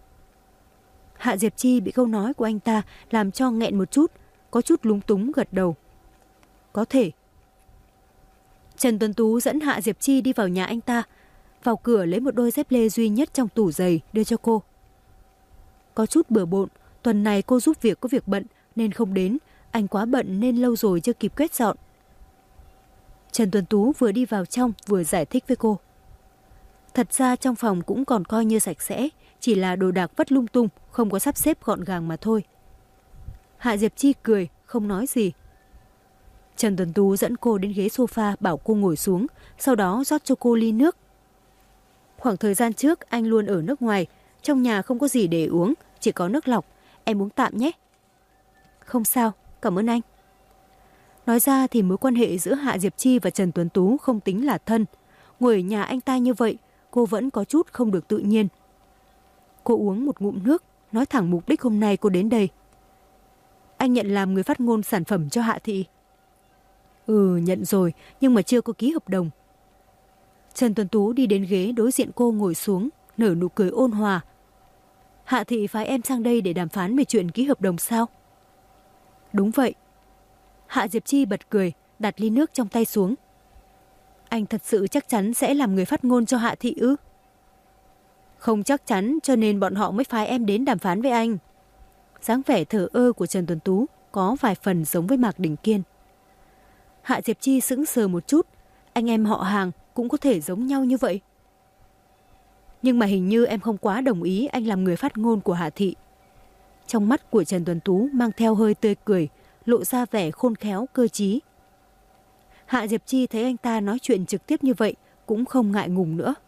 Hạ Diệp Chi bị câu nói của anh ta làm cho nghẹn một chút, có chút lúng túng gật đầu. Có thể. Trần Tuấn Tú dẫn Hạ Diệp Chi đi vào nhà anh ta, vào cửa lấy một đôi dép lê duy nhất trong tủ giày đưa cho cô. Có chút bừa bộn, tuần này cô giúp việc có việc bận nên không đến, anh quá bận nên lâu rồi chưa kịp quét dọn. Trần Tuấn Tú vừa đi vào trong vừa giải thích với cô. Thật ra trong phòng cũng còn coi như sạch sẽ, chỉ là đồ đạc vất lung tung, không có sắp xếp gọn gàng mà thôi. Hạ Diệp Chi cười, không nói gì. Trần Tuấn Tú dẫn cô đến ghế sofa bảo cô ngồi xuống, sau đó rót cho cô ly nước. Khoảng thời gian trước anh luôn ở nước ngoài, trong nhà không có gì để uống, chỉ có nước lọc, em uống tạm nhé. Không sao, cảm ơn anh. Nói ra thì mối quan hệ giữa Hạ Diệp Chi và Trần Tuấn Tú không tính là thân. Ngồi ở nhà anh ta như vậy, cô vẫn có chút không được tự nhiên. Cô uống một ngụm nước, nói thẳng mục đích hôm nay cô đến đây. Anh nhận làm người phát ngôn sản phẩm cho Hạ Thị. Nhận rồi, nhưng mà chưa có ký hợp đồng. Trần Tuấn Tú đi đến ghế đối diện cô ngồi xuống, nở nụ cười ôn hòa. Hạ Thị phái em sang đây để đàm phán về chuyện ký hợp đồng sao? Đúng vậy. Hạ Diệp Chi bật cười, đặt ly nước trong tay xuống. Anh thật sự chắc chắn sẽ làm người phát ngôn cho Hạ Thị ư? Không chắc chắn, cho nên bọn họ mới phái em đến đàm phán với anh. Dáng vẻ thờ ơ của Trần Tuấn Tú có vài phần giống với Mạc Đình Kiên. Hạ Diệp Chi sững sờ một chút, anh em họ hàng cũng có thể giống nhau như vậy. Nhưng mà hình như em không quá đồng ý anh làm người phát ngôn của Hạ Thị. Trong mắt của Trần Tuấn Tú mang theo hơi tươi cười, lộ ra vẻ khôn khéo cơ trí. Hạ Diệp Chi thấy anh ta nói chuyện trực tiếp như vậy cũng không ngại ngùng nữa.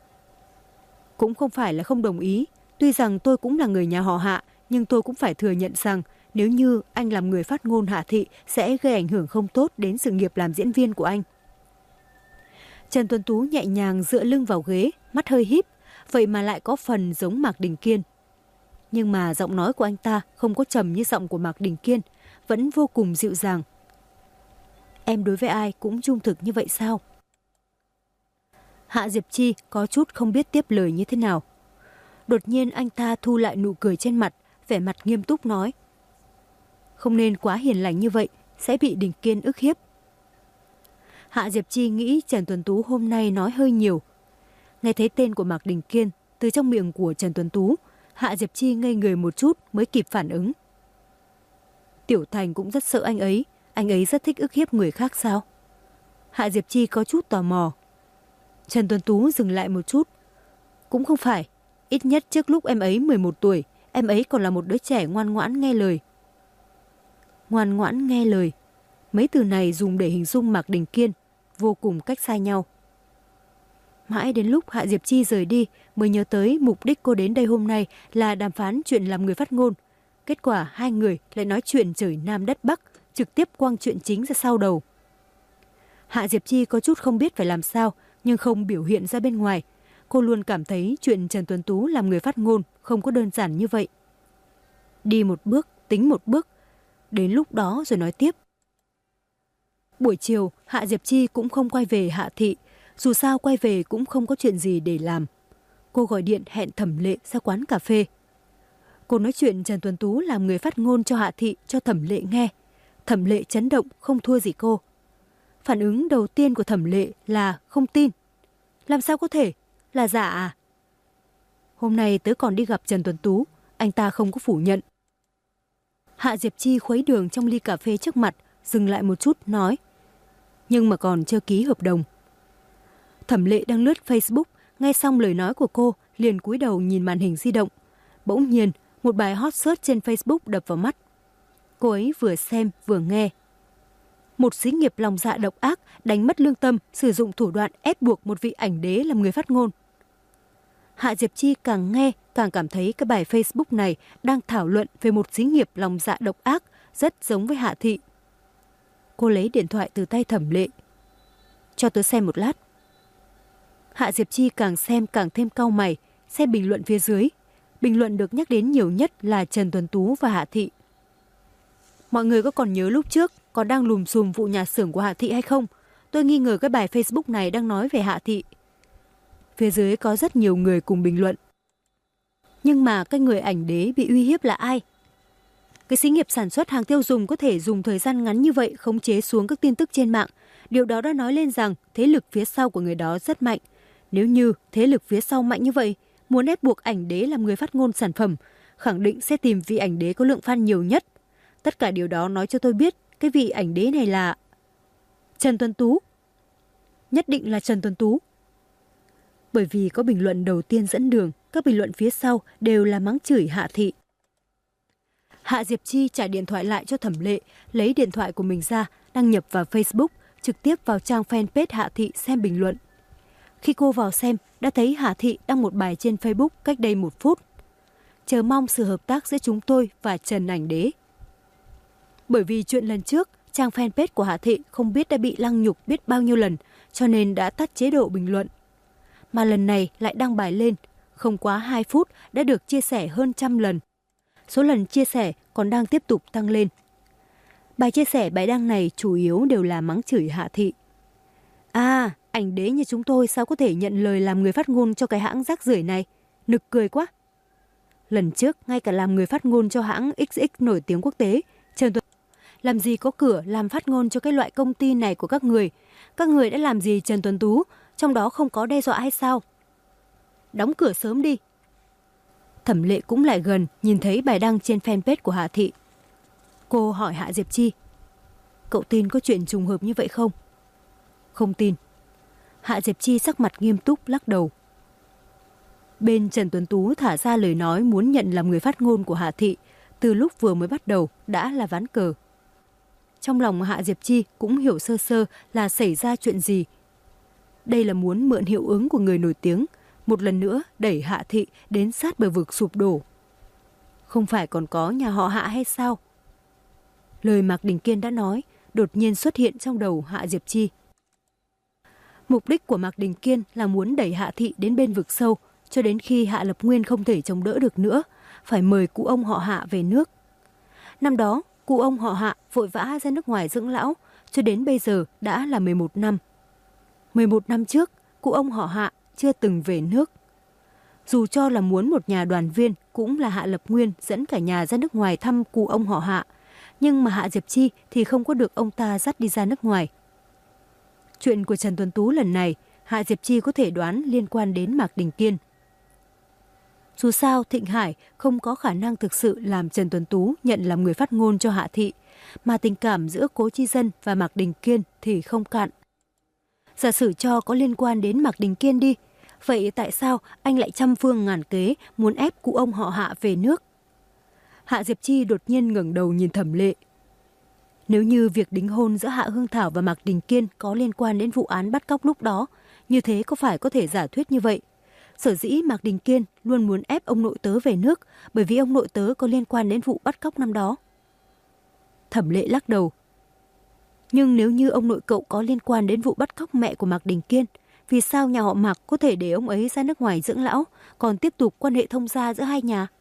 Cũng không phải là không đồng ý, tuy rằng tôi cũng là người nhà họ Hạ, nhưng tôi cũng phải thừa nhận rằng nếu như anh làm người phát ngôn Hạ Thị sẽ gây ảnh hưởng không tốt đến sự nghiệp làm diễn viên của anh. Trần Tuấn Tú nhẹ nhàng dựa lưng vào ghế, mắt hơi híp, vậy mà lại có phần giống Mạc Đình Kiên. Nhưng mà giọng nói của anh ta không có trầm như giọng của Mạc Đình Kiên, vẫn vô cùng dịu dàng. Em đối với ai cũng trung thực như vậy sao? Hạ Diệp Chi có chút không biết tiếp lời như thế nào. Đột nhiên anh ta thu lại nụ cười trên mặt, vẻ mặt nghiêm túc nói. Không nên quá hiền lành như vậy, sẽ bị Đình Kiên ức hiếp. Hạ Diệp Chi nghĩ Trần Tuấn Tú hôm nay nói hơi nhiều. Nghe thấy tên của Mạc Đình Kiên từ trong miệng của Trần Tuấn Tú, Hạ Diệp Chi ngây người một chút mới kịp phản ứng. Tiểu Thành cũng rất sợ anh ấy rất thích ức hiếp người khác sao? Hạ Diệp Chi có chút tò mò. Trần Tuấn Tú dừng lại một chút. Cũng không phải, ít nhất trước lúc em ấy 11 tuổi, em ấy còn là một đứa trẻ ngoan ngoãn nghe lời. Ngoan ngoãn nghe lời. Mấy từ này dùng để hình dung Mạc Đình Kiên, vô cùng cách xa nhau. Mãi đến lúc Hạ Diệp Chi rời đi mới nhớ tới mục đích cô đến đây hôm nay là đàm phán chuyện làm người phát ngôn. Kết quả hai người lại nói chuyện trời Nam đất Bắc, trực tiếp quăng chuyện chính ra sau đầu. Hạ Diệp Chi có chút không biết phải làm sao, nhưng không biểu hiện ra bên ngoài. Cô luôn cảm thấy chuyện Trần Tuấn Tú làm người phát ngôn không có đơn giản như vậy. Đi một bước, tính một bước, đến lúc đó rồi nói tiếp. Buổi chiều, Hạ Diệp Chi cũng không quay về Hạ Thị, dù sao quay về cũng không có chuyện gì để làm. Cô gọi điện hẹn Thẩm Lệ ra quán cà phê. Cô nói chuyện Trần Tuấn Tú làm người phát ngôn cho Hạ Thị cho Thẩm Lệ nghe. Thẩm Lệ chấn động không thua gì cô. Phản ứng đầu tiên của Thẩm Lệ là không tin. Làm sao có thể? Là giả à? Hôm nay tớ còn đi gặp Trần Tuấn Tú, anh ta không có phủ nhận. Hạ Diệp Chi khuấy đường trong ly cà phê trước mặt, dừng lại một chút nói. Nhưng mà còn chưa ký hợp đồng. Thẩm Lệ đang lướt Facebook, nghe xong lời nói của cô, liền cúi đầu nhìn màn hình di động. Bỗng nhiên, một bài hot search trên Facebook đập vào mắt. Cô ấy vừa xem vừa nghe. Một xí nghiệp lòng dạ độc ác, đánh mất lương tâm, sử dụng thủ đoạn ép buộc một vị ảnh đế làm người phát ngôn. Hạ Diệp Chi càng nghe, càng cảm thấy cái bài Facebook này đang thảo luận về một xí nghiệp lòng dạ độc ác, rất giống với Hạ Thị. Cô lấy điện thoại từ tay Thẩm Lệ. Cho tớ xem một lát. Hạ Diệp Chi càng xem càng thêm cau mày, xem bình luận phía dưới. Bình luận được nhắc đến nhiều nhất là Trần Tuấn Tú và Hạ Thị. Mọi người có còn nhớ lúc trước còn đang lùm xùm vụ nhà xưởng của Hạ Thị hay không? Tôi nghi ngờ cái bài Facebook này đang nói về Hạ Thị. phía dưới có rất nhiều người cùng bình luận. Nhưng mà cái người ảnh đế bị uy hiếp là ai? Cái xí nghiệp sản xuất hàng tiêu dùng có thể dùng thời gian ngắn như vậy khống chế xuống các tin tức trên mạng. Điều đó đã nói lên rằng thế lực phía sau của người đó rất mạnh. Nếu như thế lực phía sau mạnh như vậy, muốn ép buộc ảnh đế làm người phát ngôn sản phẩm, khẳng định sẽ tìm vị ảnh đế có lượng fan nhiều nhất. Tất cả điều đó nói cho tôi biết cái vị ảnh đế này là Trần Tuấn Tú. Nhất định là Trần Tuấn Tú. Bởi vì có bình luận đầu tiên dẫn đường, các bình luận phía sau đều là mắng chửi Hạ Thị. Hạ Diệp Chi trả điện thoại lại cho Thẩm Lệ, lấy điện thoại của mình ra, đăng nhập vào Facebook, trực tiếp vào trang fanpage Hạ Thị xem bình luận. Khi cô vào xem, đã thấy Hạ Thị đăng một bài trên Facebook cách đây 1 phút. Chờ mong sự hợp tác giữa chúng tôi và Trần ảnh đế. Bởi vì chuyện lần trước, trang fanpage của Hạ Thị không biết đã bị lăng nhục biết bao nhiêu lần, cho nên đã tắt chế độ bình luận. Mà lần này lại đăng bài lên, không quá 2 phút đã được chia sẻ hơn 100 lần. Số lần chia sẻ còn đang tiếp tục tăng lên. Bài chia sẻ bài đăng này chủ yếu đều là mắng chửi Hạ Thị. À, ảnh đế như chúng tôi sao có thể nhận lời làm người phát ngôn cho cái hãng rác rưởi này? Nực cười quá. Lần trước, ngay cả làm người phát ngôn cho hãng XX nổi tiếng quốc tế, Trần Tuấn làm gì có cửa làm phát ngôn cho cái loại công ty này của các người. Các người đã làm gì Trần Tuấn Tú, trong đó không có đe dọa hay sao? Đóng cửa sớm đi. Thẩm Lệ cũng lại gần, nhìn thấy bài đăng trên fanpage của Hạ Thị. Cô hỏi Hạ Diệp Chi, cậu tin có chuyện trùng hợp như vậy không? Không tin. Hạ Diệp Chi sắc mặt nghiêm túc lắc đầu. Bên Trần Tuấn Tú thả ra lời nói muốn nhận làm người phát ngôn của Hạ Thị, từ lúc vừa mới bắt đầu đã là ván cờ. Trong lòng Hạ Diệp Chi cũng hiểu sơ sơ là xảy ra chuyện gì. Đây là muốn mượn hiệu ứng của người nổi tiếng, một lần nữa đẩy Hạ Thị đến sát bờ vực sụp đổ. Không phải còn có nhà họ Hạ hay sao? Lời Mạc Đình Kiên đã nói đột nhiên xuất hiện trong đầu Hạ Diệp Chi. Mục đích của Mạc Đình Kiên là muốn đẩy Hạ Thị đến bên vực sâu, cho đến khi Hạ Lập Nguyên không thể chống đỡ được nữa, phải mời cụ ông họ Hạ về nước. Năm đó, cụ ông họ Hạ vội vã ra nước ngoài dưỡng lão, cho đến bây giờ đã là 11 năm. 11 năm trước, cụ ông họ Hạ chưa từng về nước. Dù cho là muốn một nhà đoàn viên cũng là Hạ Lập Nguyên dẫn cả nhà ra nước ngoài thăm cụ ông họ Hạ, nhưng mà Hạ Diệp Chi thì không có được ông ta dắt đi ra nước ngoài. Chuyện của Trần Tuấn Tú lần này, Hạ Diệp Chi có thể đoán liên quan đến Mạc Đình Kiên. Dù sao, Thịnh Hải không có khả năng thực sự làm Trần Tuấn Tú nhận làm người phát ngôn cho Hạ Thị, mà tình cảm giữa Cố Chi Dân và Mạc Đình Kiên thì không cạn. Giả sử cho có liên quan đến Mạc Đình Kiên đi, vậy tại sao anh lại trăm phương ngàn kế muốn ép cụ ông họ Hạ về nước? Hạ Diệp Chi đột nhiên ngẩng đầu nhìn Thẩm Lệ. Nếu như việc đính hôn giữa Hạ Hương Thảo và Mạc Đình Kiên có liên quan đến vụ án bắt cóc lúc đó, như thế có phải có thể giả thuyết như vậy? Sở dĩ Mạc Đình Kiên luôn muốn ép ông nội tớ về nước bởi vì ông nội tớ có liên quan đến vụ bắt cóc năm đó. Thẩm Lệ lắc đầu. Nhưng nếu như ông nội cậu có liên quan đến vụ bắt cóc mẹ của Mạc Đình Kiên, vì sao nhà họ Mạc có thể để ông ấy ra nước ngoài dưỡng lão, còn tiếp tục quan hệ thông gia giữa hai nhà?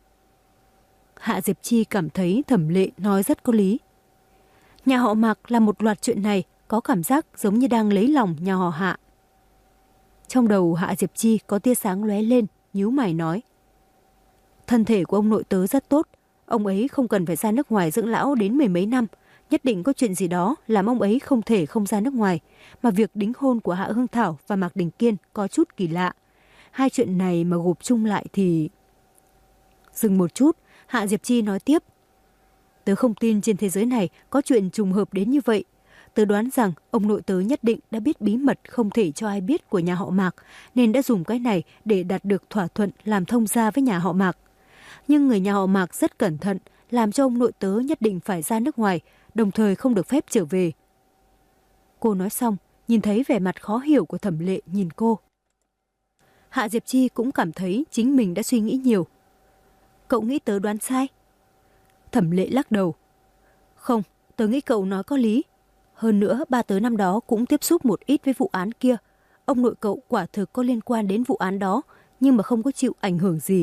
Hạ Diệp Chi cảm thấy Thẩm Lệ nói rất có lý. Nhà họ Mạc làm một loạt chuyện này có cảm giác giống như đang lấy lòng nhà họ Hạ. Trong đầu Hạ Diệp Chi có tia sáng lóe lên, nhíu mày nói. Thân thể của ông nội tớ rất tốt, ông ấy không cần phải ra nước ngoài dưỡng lão đến 10 mấy năm, nhất định có chuyện gì đó làm ông ấy không thể không ra nước ngoài, mà việc đính hôn của Hạ Hương Thảo và Mạc Đình Kiên có chút kỳ lạ. Hai chuyện này mà gộp chung lại thì... Dừng một chút, Hạ Diệp Chi nói tiếp. Tớ không tin trên thế giới này có chuyện trùng hợp đến như vậy. Tớ đoán rằng ông nội tớ nhất định đã biết bí mật không thể cho ai biết của nhà họ Mạc, nên đã dùng cái này để đạt được thỏa thuận làm thông gia với nhà họ Mạc. Nhưng người nhà họ Mạc rất cẩn thận, làm cho ông nội tớ nhất định phải ra nước ngoài, đồng thời không được phép trở về. Cô nói xong, nhìn thấy vẻ mặt khó hiểu của Thẩm Lệ nhìn cô. Hạ Diệp Chi cũng cảm thấy chính mình đã suy nghĩ nhiều. Cậu nghĩ tớ đoán sai? Thẩm Lệ lắc đầu. Không, tớ nghĩ cậu nói có lý. Hơn nữa, ba tớ năm đó cũng tiếp xúc một ít với vụ án kia. Ông nội cậu quả thực có liên quan đến vụ án đó, nhưng mà không có chịu ảnh hưởng gì.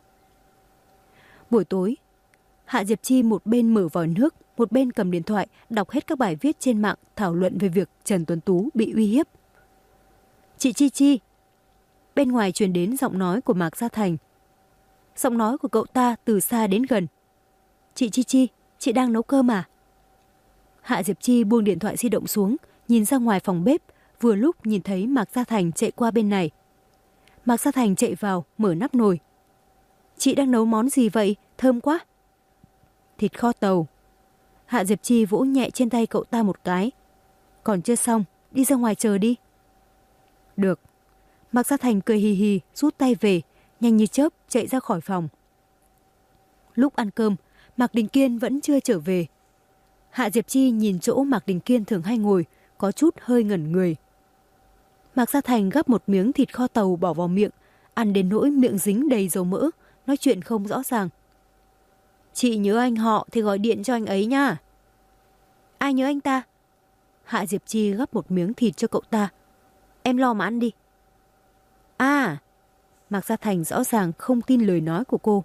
Buổi tối, Hạ Diệp Chi một bên mở vòi nước, một bên cầm điện thoại, đọc hết các bài viết trên mạng thảo luận về việc Trần Tuấn Tú bị uy hiếp. Chị Chi Chi. Bên ngoài truyền đến giọng nói của Mạc Gia Thành. Giọng nói của cậu ta từ xa đến gần. Chị Chi Chi, chị đang nấu cơm à? Hạ Diệp Chi buông điện thoại di động xuống, nhìn ra ngoài phòng bếp, vừa lúc nhìn thấy Mạc Gia Thành chạy qua bên này. Mạc Gia Thành chạy vào, mở nắp nồi. Chị đang nấu món gì vậy? Thơm quá. Thịt kho tàu. Hạ Diệp Chi vỗ nhẹ trên tay cậu ta một cái. Còn chưa xong, đi ra ngoài chờ đi. Được. Mạc Gia Thành cười hì hì, rút tay về, nhanh như chớp chạy ra khỏi phòng. Lúc ăn cơm, Mạc Đình Kiên vẫn chưa trở về. Hạ Diệp Chi nhìn chỗ Mạc Đình Kiên thường hay ngồi, có chút hơi ngẩn người. Mạc Gia Thành gắp một miếng thịt kho tàu bỏ vào miệng, ăn đến nỗi miệng dính đầy dầu mỡ, nói chuyện không rõ ràng. Chị nhớ anh họ thì gọi điện cho anh ấy nha. Ai nhớ anh ta? Hạ Diệp Chi gắp một miếng thịt cho cậu ta. Em lo mà ăn đi. À, Mạc Gia Thành rõ ràng không tin lời nói của cô.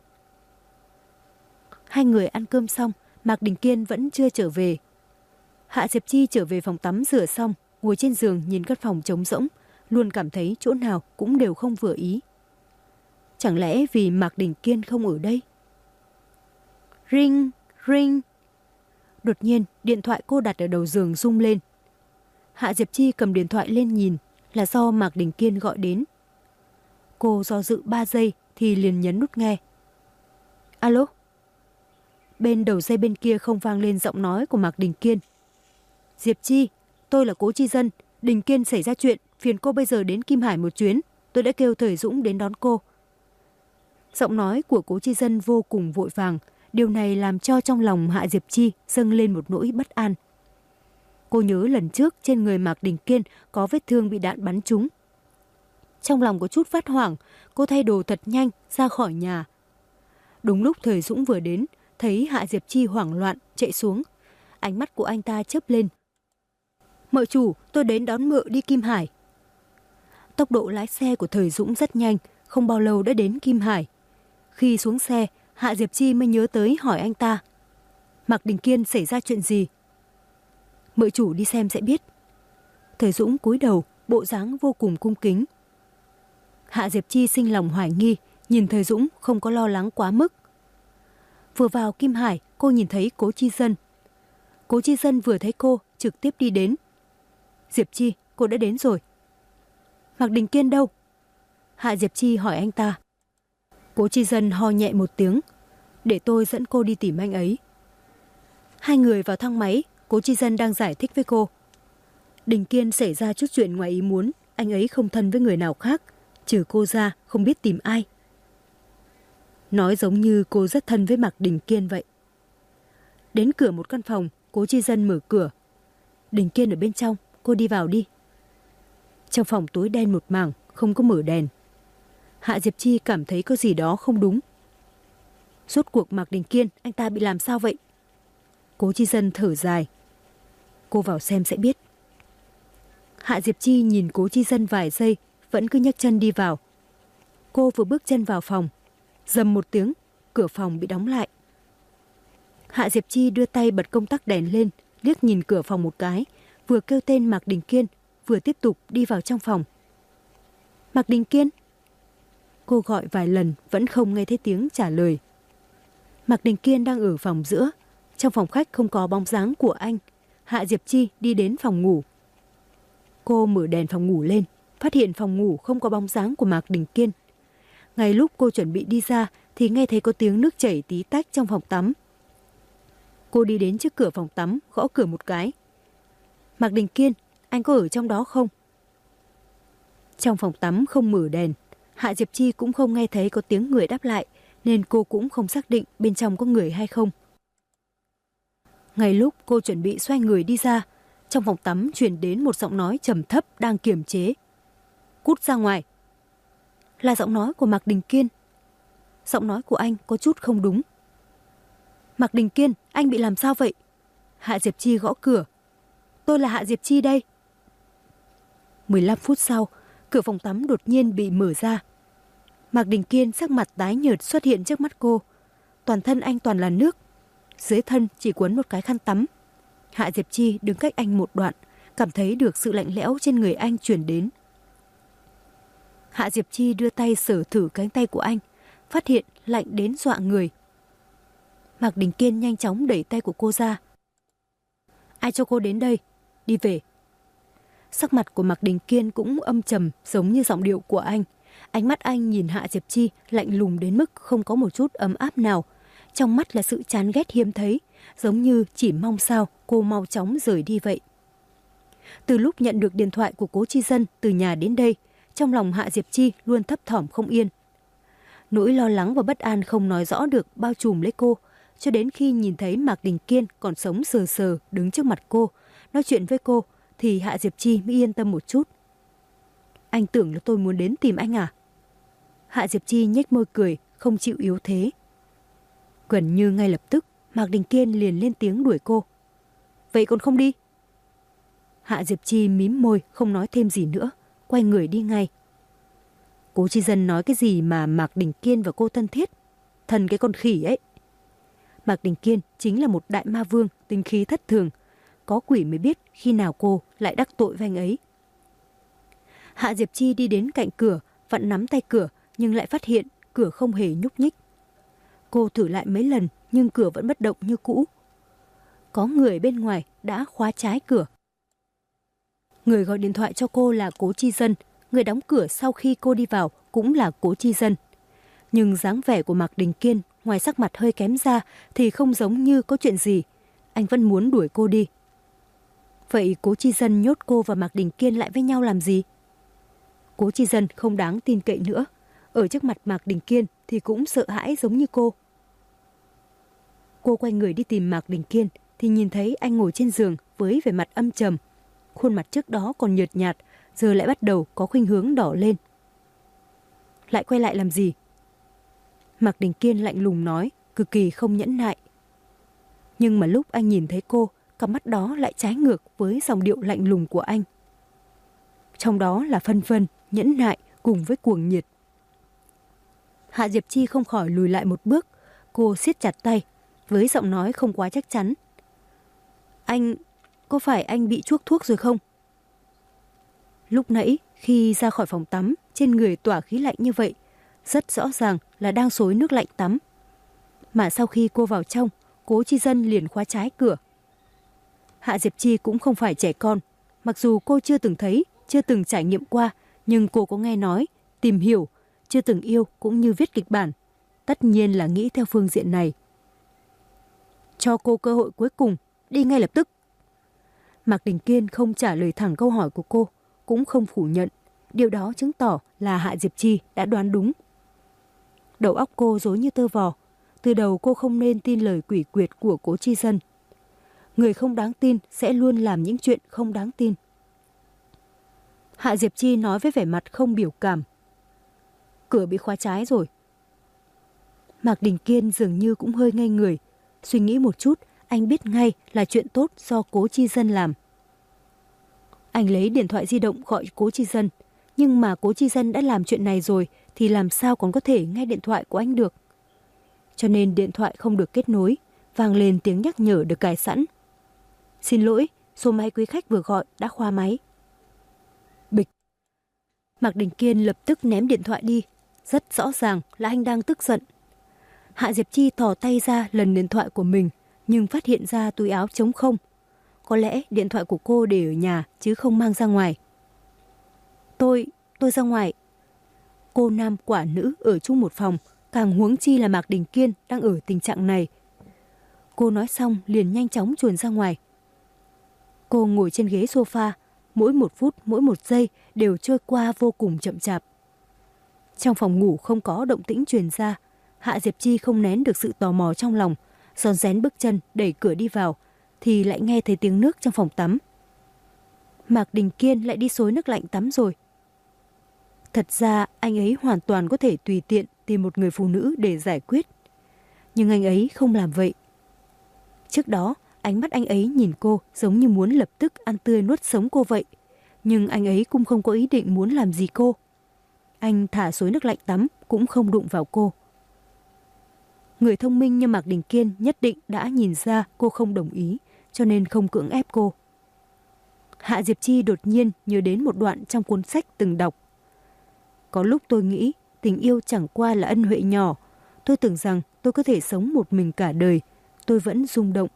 Hai người ăn cơm xong, Mạc Đình Kiên vẫn chưa trở về. Hạ Diệp Chi trở về phòng tắm rửa xong, ngồi trên giường nhìn căn phòng trống rỗng, luôn cảm thấy chỗ nào cũng đều không vừa ý. Chẳng lẽ vì Mạc Đình Kiên không ở đây? Ring, ring. Đột nhiên, điện thoại cô đặt ở đầu giường rung lên. Hạ Diệp Chi cầm điện thoại lên nhìn, là do Mạc Đình Kiên gọi đến. Cô do dự 3 giây thì liền nhấn nút nghe. Alo? Bên đầu dây bên kia không vang lên giọng nói của Mạc Đình Kiên. Diệp Chi, tôi là Cố Chi Dân. Đình Kiên xảy ra chuyện, phiền cô bây giờ đến Kim Hải một chuyến. Tôi đã kêu Thời Dũng đến đón cô. Giọng nói của Cố Chi Dân vô cùng vội vàng. Điều này làm cho trong lòng Hạ Diệp Chi dâng lên một nỗi bất an. Cô nhớ lần trước trên người Mạc Đình Kiên có vết thương bị đạn bắn trúng. Trong lòng có chút phát hoảng, cô thay đồ thật nhanh ra khỏi nhà. Đúng lúc Thời Dũng vừa đến, thấy Hạ Diệp Chi hoảng loạn chạy xuống. Ánh mắt của anh ta chớp lên. Mợ chủ, tôi đến đón mợ đi Kim Hải. Tốc độ lái xe của Thời Dũng rất nhanh, không bao lâu đã đến Kim Hải. Khi xuống xe, Hạ Diệp Chi mới nhớ tới hỏi anh ta. Mạc Đình Kiên xảy ra chuyện gì? Mợ chủ đi xem sẽ biết. Thời Dũng cúi đầu, bộ dáng vô cùng cung kính. Hạ Diệp Chi sinh lòng hoài nghi, nhìn Thời Dũng không có lo lắng quá mức. Vừa vào Kim Hải, cô nhìn thấy Cố Chi Dân. Cố Chi Dân vừa thấy cô, trực tiếp đi đến. Diệp Chi, cô đã đến rồi. Mạc Đình Kiên đâu? Hạ Diệp Chi hỏi anh ta. Cố Chi Dân ho nhẹ một tiếng. Để tôi dẫn cô đi tìm anh ấy. Hai người vào thang máy, Cố Chi Dân đang giải thích với cô. Đình Kiên xảy ra chút chuyện ngoài ý muốn, anh ấy không thân với người nào khác, trừ cô ra không biết tìm ai. Nói giống như cô rất thân với Mạc Đình Kiên vậy. Đến cửa một căn phòng, Cố Chi Dân mở cửa. Đình Kiên ở bên trong, cô đi vào đi. Trong phòng tối đen một mảng, không có mở đèn. Hạ Diệp Chi cảm thấy có gì đó không đúng. Rốt cuộc Mạc Đình Kiên, anh ta bị làm sao vậy? Cố Chi Dân thở dài. Cô vào xem sẽ biết. Hạ Diệp Chi nhìn Cố Chi Dân vài giây, vẫn cứ nhấc chân đi vào. Cô vừa bước chân vào phòng, rầm một tiếng, cửa phòng bị đóng lại. Hạ Diệp Chi đưa tay bật công tắc đèn lên, liếc nhìn cửa phòng một cái, vừa kêu tên Mạc Đình Kiên, vừa tiếp tục đi vào trong phòng. Mạc Đình Kiên? Cô gọi vài lần vẫn không nghe thấy tiếng trả lời. Mạc Đình Kiên đang ở phòng giữa. Trong phòng khách không có bóng dáng của anh. Hạ Diệp Chi đi đến phòng ngủ. Cô mở đèn phòng ngủ lên, phát hiện phòng ngủ không có bóng dáng của Mạc Đình Kiên. Ngay lúc cô chuẩn bị đi ra thì nghe thấy có tiếng nước chảy tí tách trong phòng tắm. Cô đi đến trước cửa phòng tắm, gõ cửa một cái. Mạc Đình Kiên, anh có ở trong đó không? Trong phòng tắm không mở đèn, Hạ Diệp Chi cũng không nghe thấy có tiếng người đáp lại, nên cô cũng không xác định bên trong có người hay không. Ngay lúc cô chuẩn bị xoay người đi ra, trong phòng tắm truyền đến một giọng nói trầm thấp đang kiềm chế. Cút ra ngoài. Là giọng nói của Mạc Đình Kiên. Giọng nói của anh có chút không đúng. Mạc Đình Kiên, anh bị làm sao vậy? Hạ Diệp Chi gõ cửa. Tôi là Hạ Diệp Chi đây. 15 phút sau, cửa phòng tắm đột nhiên bị mở ra. Mạc Đình Kiên sắc mặt tái nhợt xuất hiện trước mắt cô. Toàn thân anh toàn là nước. Dưới thân chỉ quấn một cái khăn tắm. Hạ Diệp Chi đứng cách anh một đoạn, cảm thấy được sự lạnh lẽo trên người anh truyền đến. Hạ Diệp Chi đưa tay sờ thử cánh tay của anh, phát hiện lạnh đến dọa người. Mạc Đình Kiên nhanh chóng đẩy tay của cô ra. Ai cho cô đến đây? Đi về. Sắc mặt của Mạc Đình Kiên cũng âm trầm giống như giọng điệu của anh. Ánh mắt anh nhìn Hạ Diệp Chi lạnh lùng đến mức không có một chút ấm áp nào. Trong mắt là sự chán ghét hiếm thấy, giống như chỉ mong sao cô mau chóng rời đi vậy. Từ lúc nhận được điện thoại của Cố Chi Dân từ nhà đến đây, trong lòng Hạ Diệp Chi luôn thấp thỏm không yên. Nỗi lo lắng và bất an không nói rõ được bao trùm lấy cô, cho đến khi nhìn thấy Mạc Đình Kiên còn sống sờ sờ đứng trước mặt cô, nói chuyện với cô, thì Hạ Diệp Chi mới yên tâm một chút. Anh tưởng là tôi muốn đến tìm anh à? Hạ Diệp Chi nhếch môi cười, không chịu yếu thế. Gần như ngay lập tức, Mạc Đình Kiên liền lên tiếng đuổi cô. Vậy còn không đi? Hạ Diệp Chi mím môi, không nói thêm gì nữa, quay người đi ngay. Cố Chi Dân nói cái gì mà Mạc Đình Kiên và cô thân thiết? Thần cái con khỉ ấy. Mạc Đình Kiên chính là một đại ma vương, tính khí thất thường. Có quỷ mới biết khi nào cô lại đắc tội với anh ấy. Hạ Diệp Chi đi đến cạnh cửa, vặn nắm tay cửa, nhưng lại phát hiện cửa không hề nhúc nhích. Cô thử lại mấy lần, nhưng cửa vẫn bất động như cũ. Có người bên ngoài đã khóa trái cửa. Người gọi điện thoại cho cô là Cố Chi Dân, người đóng cửa sau khi cô đi vào cũng là Cố Chi Dân. Nhưng dáng vẻ của Mạc Đình Kiên, ngoài sắc mặt hơi kém ra thì không giống như có chuyện gì. Anh vẫn muốn đuổi cô đi. Vậy Cố Chi Dân nhốt cô và Mạc Đình Kiên lại với nhau làm gì? Cố Chi Dân không đáng tin cậy nữa. Ở trước mặt Mạc Đình Kiên thì cũng sợ hãi giống như cô. Cô quay người đi tìm Mạc Đình Kiên thì nhìn thấy anh ngồi trên giường với vẻ mặt âm trầm. Khuôn mặt trước đó còn nhợt nhạt, giờ lại bắt đầu có khuynh hướng đỏ lên. Lại quay lại làm gì? Mạc Đình Kiên lạnh lùng nói, cực kỳ không nhẫn nại. Nhưng mà lúc anh nhìn thấy cô, cặp mắt đó lại trái ngược với dòng điệu lạnh lùng của anh. Trong đó là phân vân, nhẫn nại cùng với cuồng nhiệt. Hạ Diệp Chi không khỏi lùi lại một bước, cô siết chặt tay, với giọng nói không quá chắc chắn. Anh, có phải anh bị chuốc thuốc rồi không? Lúc nãy, khi ra khỏi phòng tắm, trên người tỏa khí lạnh như vậy, rất rõ ràng là đang xối nước lạnh tắm. Mà sau khi cô vào trong, Cố Chi Dân liền khóa trái cửa. Hạ Diệp Chi cũng không phải trẻ con. Mặc dù cô chưa từng thấy, chưa từng trải nghiệm qua, nhưng cô có nghe nói, tìm hiểu, chưa từng yêu cũng như viết kịch bản. Tất nhiên là nghĩ theo phương diện này. Cho cô cơ hội cuối cùng, đi ngay lập tức. Mạc Đình Kiên không trả lời thẳng câu hỏi của cô, cũng không phủ nhận. Điều đó chứng tỏ là Hạ Diệp Chi đã đoán đúng. Đầu óc cô rối như tơ vò. Từ đầu cô không nên tin lời quỷ quyệt của Cố Chi Dân. Người không đáng tin sẽ luôn làm những chuyện không đáng tin. Hạ Diệp Chi nói với vẻ mặt không biểu cảm. Cửa bị khóa trái rồi. Mạc Đình Kiên dường như cũng hơi ngây người. Suy nghĩ một chút, anh biết ngay là chuyện tốt do Cố Chi Dân làm. Anh lấy điện thoại di động gọi Cố Chi Dân. Nhưng mà Cố Chi Dân đã làm chuyện này rồi thì làm sao còn có thể nghe điện thoại của anh được. Cho nên điện thoại không được kết nối, vang lên tiếng nhắc nhở được cài sẵn. Xin lỗi, số máy quý khách vừa gọi đã khóa máy. Bịch. Mạc Đình Kiên lập tức ném điện thoại đi. Rất rõ ràng là anh đang tức giận. Hạ Diệp Chi thò tay ra lần điện thoại của mình, nhưng phát hiện ra túi áo trống không. Có lẽ điện thoại của cô để ở nhà chứ không mang ra ngoài. Tôi ra ngoài. Cô nam quả nữ ở chung một phòng, càng huống chi là Mạc Đình Kiên đang ở tình trạng này. Cô nói xong liền nhanh chóng chuồn ra ngoài. Cô ngồi trên ghế sofa, mỗi một phút, mỗi một giây đều trôi qua vô cùng chậm chạp. Trong phòng ngủ không có động tĩnh truyền ra, Hạ Diệp Chi không nén được sự tò mò trong lòng, rón rén bước chân đẩy cửa đi vào, thì lại nghe thấy tiếng nước trong phòng tắm. Mạc Đình Kiên lại đi xối nước lạnh tắm rồi. Thật ra anh ấy hoàn toàn có thể tùy tiện tìm một người phụ nữ để giải quyết. Nhưng anh ấy không làm vậy. Trước đó, ánh mắt anh ấy nhìn cô giống như muốn lập tức ăn tươi nuốt sống cô vậy. Nhưng anh ấy cũng không có ý định muốn làm gì cô. Anh thả xối nước lạnh tắm cũng không đụng vào cô. Người thông minh như Mạc Đình Kiên nhất định đã nhìn ra cô không đồng ý, cho nên không cưỡng ép cô. Hạ Diệp Chi đột nhiên nhớ đến một đoạn trong cuốn sách từng đọc. Có lúc tôi nghĩ tình yêu chẳng qua là ân huệ nhỏ. Tôi tưởng rằng tôi có thể sống một mình cả đời. Tôi vẫn rung động.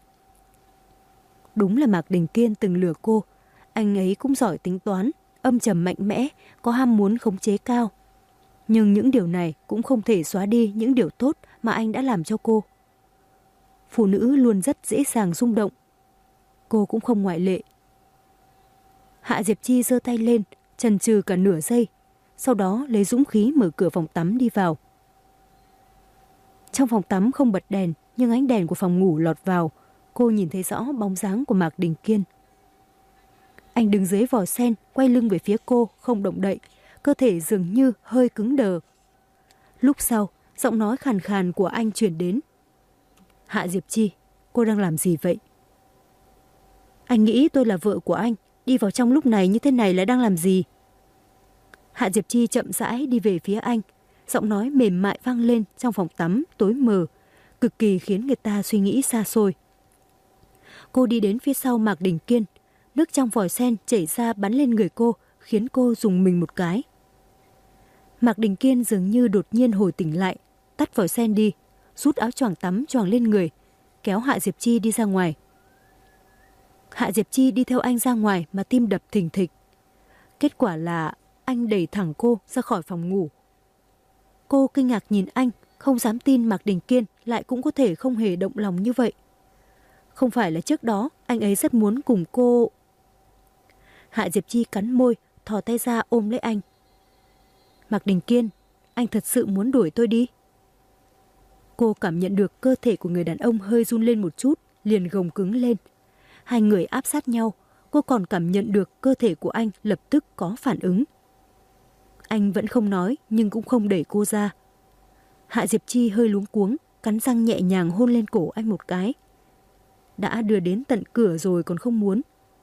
Đúng là Mạc Đình Kiên từng lừa cô. Anh ấy cũng giỏi tính toán, âm trầm mạnh mẽ, có ham muốn khống chế cao. Nhưng những điều này cũng không thể xóa đi những điều tốt mà anh đã làm cho cô. Phụ nữ luôn rất dễ dàng rung động. Cô cũng không ngoại lệ. Hạ Diệp Chi giơ tay lên, chần chừ cả nửa giây, sau đó lấy dũng khí mở cửa phòng tắm đi vào. Trong phòng tắm không bật đèn, nhưng ánh đèn của phòng ngủ lọt vào, cô nhìn thấy rõ bóng dáng của Mạc Đình Kiên. Anh đứng dưới vòi sen, quay lưng về phía cô, không động đậy, cơ thể dường như hơi cứng đờ. Lúc sau, giọng nói khàn khàn của anh truyền đến. Hạ Diệp Chi, cô đang làm gì vậy? Anh nghĩ tôi là vợ của anh, đi vào trong lúc này như thế này là đang làm gì? Hạ Diệp Chi chậm rãi đi về phía anh, giọng nói mềm mại vang lên trong phòng tắm tối mờ, cực kỳ khiến người ta suy nghĩ xa xôi. Cô đi đến phía sau Mạc Đình Kiên, nước trong vòi sen chảy ra bắn lên người cô, khiến cô rùng mình một cái. Mạc Đình Kiên dường như đột nhiên hồi tỉnh lại, tắt vòi sen đi, rút áo choàng tắm choàng lên người, kéo Hạ Diệp Chi đi ra ngoài. Hạ Diệp Chi đi theo anh ra ngoài mà tim đập thình thịch. Kết quả là anh đẩy thẳng cô ra khỏi phòng ngủ. Cô kinh ngạc nhìn anh, không dám tin Mạc Đình Kiên lại cũng có thể không hề động lòng như vậy. Không phải là trước đó anh ấy rất muốn cùng cô... Hạ Diệp Chi cắn môi, thò tay ra ôm lấy anh. Mạc Đình Kiên, anh thật sự muốn đuổi tôi đi? Cô cảm nhận được cơ thể của người đàn ông hơi run lên một chút, liền gồng cứng lên. Hai người áp sát nhau, cô còn cảm nhận được cơ thể của anh lập tức có phản ứng. Anh vẫn không nói nhưng cũng không đẩy cô ra. Hạ Diệp Chi hơi luống cuống, cắn răng nhẹ nhàng hôn lên cổ anh một cái. Đã đưa đến tận cửa rồi còn không muốn.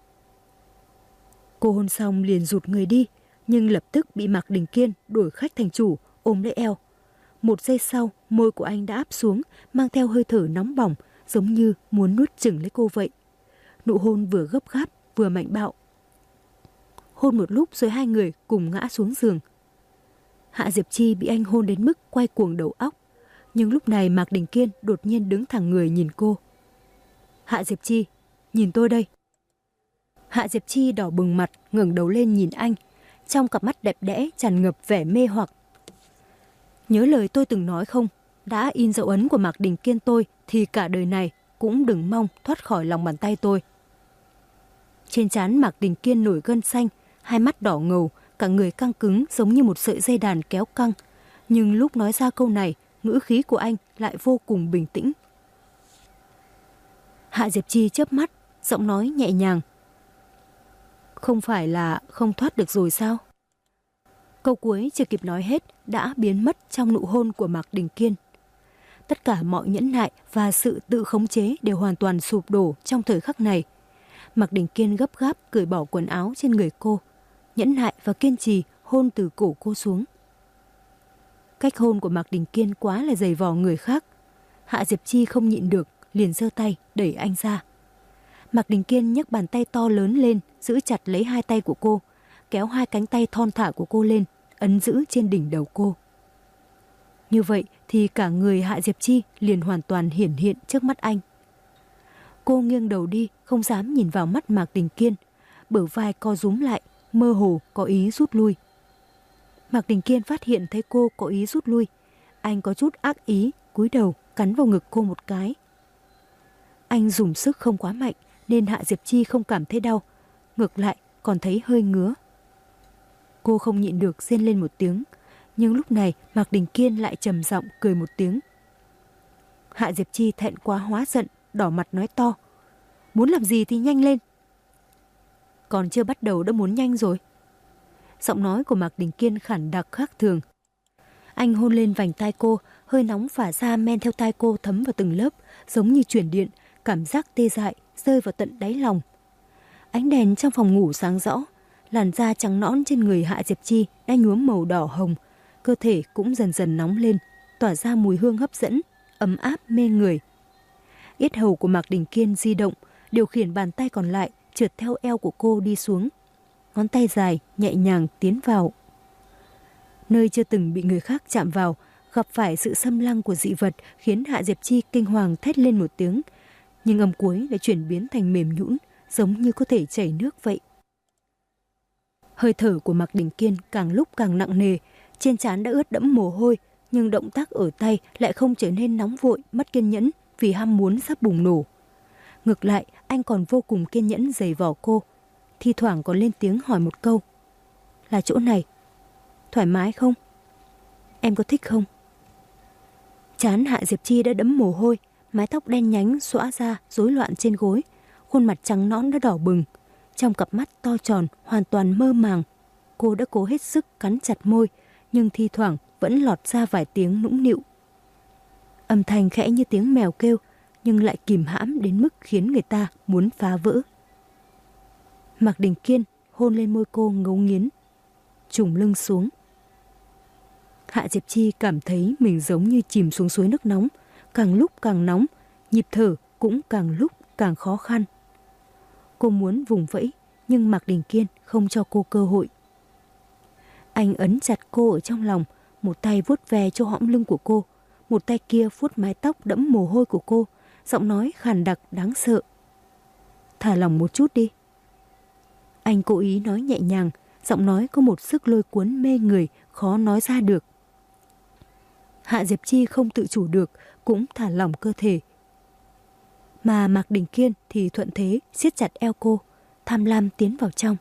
Cô hôn xong liền rụt người đi, nhưng lập tức bị Mạc Đình Kiên đổi khách thành chủ, ôm lấy eo. Một giây sau, môi của anh đã áp xuống, mang theo hơi thở nóng bỏng, giống như muốn nuốt chửng lấy cô vậy. Nụ hôn vừa gấp gáp, vừa mạnh bạo. Hôn một lúc rồi hai người cùng ngã xuống giường. Hạ Diệp Chi bị anh hôn đến mức quay cuồng đầu óc. Nhưng lúc này Mạc Đình Kiên đột nhiên đứng thẳng người nhìn cô. Hạ Diệp Chi, nhìn tôi đây. Hạ Diệp Chi đỏ bừng mặt, ngẩng đầu lên nhìn anh. Trong cặp mắt đẹp đẽ tràn ngập vẻ mê hoặc. Nhớ lời tôi từng nói không? Đã in dấu ấn của Mạc Đình Kiên tôi thì cả đời này cũng đừng mong thoát khỏi lòng bàn tay tôi. Trên trán Mạc Đình Kiên nổi gân xanh, hai mắt đỏ ngầu, cả người căng cứng giống như một sợi dây đàn kéo căng. Nhưng lúc nói ra câu này, ngữ khí của anh lại vô cùng bình tĩnh. Hạ Diệp Chi chớp mắt, giọng nói nhẹ nhàng. Không phải là không thoát được rồi sao? Câu cuối chưa kịp nói hết đã biến mất trong nụ hôn của Mạc Đình Kiên. Tất cả mọi nhẫn nại và sự tự khống chế đều hoàn toàn sụp đổ trong thời khắc này. Mạc Đình Kiên gấp gáp cởi bỏ quần áo trên người cô, nhẫn nại và kiên trì hôn từ cổ cô xuống. Cách hôn của Mạc Đình Kiên quá là dày vò người khác. Hạ Diệp Chi không nhịn được, liền giơ tay đẩy anh ra. Mạc Đình Kiên nhấc bàn tay to lớn lên, giữ chặt lấy hai tay của cô, kéo hai cánh tay thon thả của cô lên, ấn giữ trên đỉnh đầu cô. Như vậy thì cả người Hạ Diệp Chi liền hoàn toàn hiển hiện trước mắt anh. Cô nghiêng đầu đi, không dám nhìn vào mắt Mạc Đình Kiên, bờ vai co rúm lại, mơ hồ có ý rút lui. Mạc Đình Kiên phát hiện thấy cô có ý rút lui, anh có chút ác ý, cúi đầu cắn vào ngực cô một cái. Anh dùng sức không quá mạnh nên Hạ Diệp Chi không cảm thấy đau, ngược lại còn thấy hơi ngứa. Cô không nhịn được rên lên một tiếng, nhưng lúc này Mạc Đình Kiên lại trầm giọng cười một tiếng. Hạ Diệp Chi thẹn quá hóa giận, đỏ mặt nói to. Muốn làm gì thì nhanh lên. Còn chưa bắt đầu đã muốn nhanh rồi. Giọng nói của Mạc Đình Kiên khản đặc khác thường. Anh hôn lên vành tai cô, hơi nóng phả ra men theo tai cô thấm vào từng lớp, giống như chuyển điện, cảm giác tê dại rơi vào tận đáy lòng. Ánh đèn trong phòng ngủ sáng rõ, làn da trắng nõn trên người Hạ Diệp Chi đã nhuốm màu đỏ hồng, cơ thể cũng dần dần nóng lên, tỏa ra mùi hương hấp dẫn, ấm áp mê người. Yết hầu của Mạc Đình Kiên di động, điều khiển bàn tay còn lại trượt theo eo của cô đi xuống. Ngón tay dài nhẹ nhàng tiến vào. Nơi chưa từng bị người khác chạm vào, gặp phải sự xâm lăng của dị vật khiến Hạ Diệp Chi kinh hoàng thét lên một tiếng, nhưng âm cuối lại chuyển biến thành mềm nhũn, giống như có thể chảy nước vậy. Hơi thở của Mạc Đình Kiên càng lúc càng nặng nề, trên trán đã ướt đẫm mồ hôi, nhưng động tác ở tay lại không trở nên nóng vội, mất kiên nhẫn vì ham muốn sắp bùng nổ. Ngược lại, anh còn vô cùng kiên nhẫn giày vò cô, thi thoảng còn lên tiếng hỏi một câu: "Là chỗ này, thoải mái không? Em có thích không?" Trán Hạ Diệp Chi đã đẫm mồ hôi, mái tóc đen nhánh xõa ra rối loạn trên gối, khuôn mặt trắng nõn đã đỏ bừng, trong cặp mắt to tròn hoàn toàn mơ màng. Cô đã cố hết sức cắn chặt môi, nhưng thi thoảng vẫn lọt ra vài tiếng nũng nịu. Âm thanh khẽ như tiếng mèo kêu, nhưng lại kìm hãm đến mức khiến người ta muốn phá vỡ. Mạc Đình Kiên hôn lên môi cô ngấu nghiến, trùng lưng xuống. Hạ Diệp Chi cảm thấy mình giống như chìm xuống suối nước nóng, càng lúc càng nóng, nhịp thở cũng càng lúc càng khó khăn. Cô muốn vùng vẫy, nhưng Mạc Đình Kiên không cho cô cơ hội. Anh ấn chặt cô ở trong lòng, một tay vuốt ve chỗ hõm lưng của cô, một tay kia vuốt mái tóc đẫm mồ hôi của cô, giọng nói khàn đặc đáng sợ: "Thả lỏng một chút đi." Anh cố ý nói nhẹ nhàng, giọng nói có một sức lôi cuốn mê người khó nói ra được. Hạ Diệp Chi không tự chủ được, cũng thả lỏng cơ thể. Mà Mạc Đình Kiên thì thuận thế siết chặt eo cô, tham lam tiến vào trong.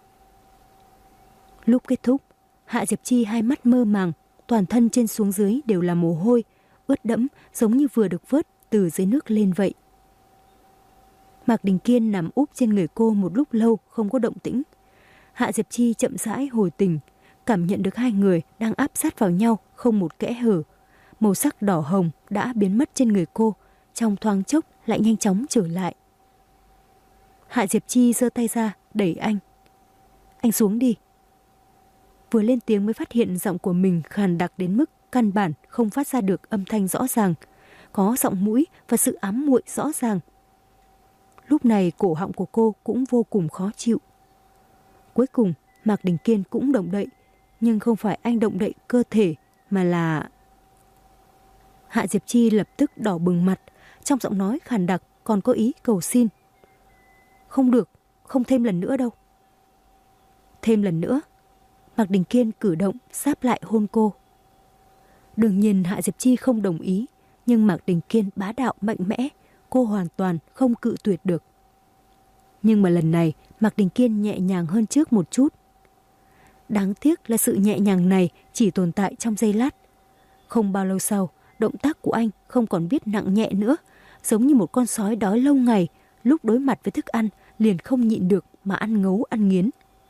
Lúc kết thúc, Hạ Diệp Chi hai mắt mơ màng, toàn thân trên xuống dưới đều là mồ hôi, ướt đẫm giống như vừa được vớt từ dưới nước lên vậy. Mạc Đình Kiên nằm úp trên người cô một lúc lâu không có động tĩnh. Hạ Diệp Chi chậm rãi hồi tỉnh, cảm nhận được hai người đang áp sát vào nhau không một kẽ hở. Màu sắc đỏ hồng đã biến mất trên người cô, trong thoáng chốc lại nhanh chóng trở lại. Hạ Diệp Chi giơ tay ra đẩy anh: "Anh xuống đi." Vừa lên tiếng mới phát hiện giọng của mình khàn đặc đến mức căn bản không phát ra được âm thanh rõ ràng, có giọng mũi và sự ám muội rõ ràng. Lúc này cổ họng của cô cũng vô cùng khó chịu. Cuối cùng Mạc Đình Kiên cũng động đậy, nhưng không phải anh động đậy cơ thể mà là... Hạ Diệp Chi lập tức đỏ bừng mặt, trong giọng nói khàn đặc còn có ý cầu xin: "Không được, không thêm lần nữa đâu." Thêm lần nữa? Mạc Đình Kiên cử động sáp lại hôn cô. Đương nhiên Hạ Diệp Chi không đồng ý, nhưng Mạc Đình Kiên bá đạo mạnh mẽ, cô hoàn toàn không cự tuyệt được. Nhưng mà lần này Mạc Đình Kiên nhẹ nhàng hơn trước một chút. Đáng tiếc là sự nhẹ nhàng này chỉ tồn tại trong giây lát. Không bao lâu sau, động tác của anh không còn biết nặng nhẹ nữa, giống như một con sói đói lâu ngày, lúc đối mặt với thức ăn liền không nhịn được mà ăn ngấu ăn nghiến.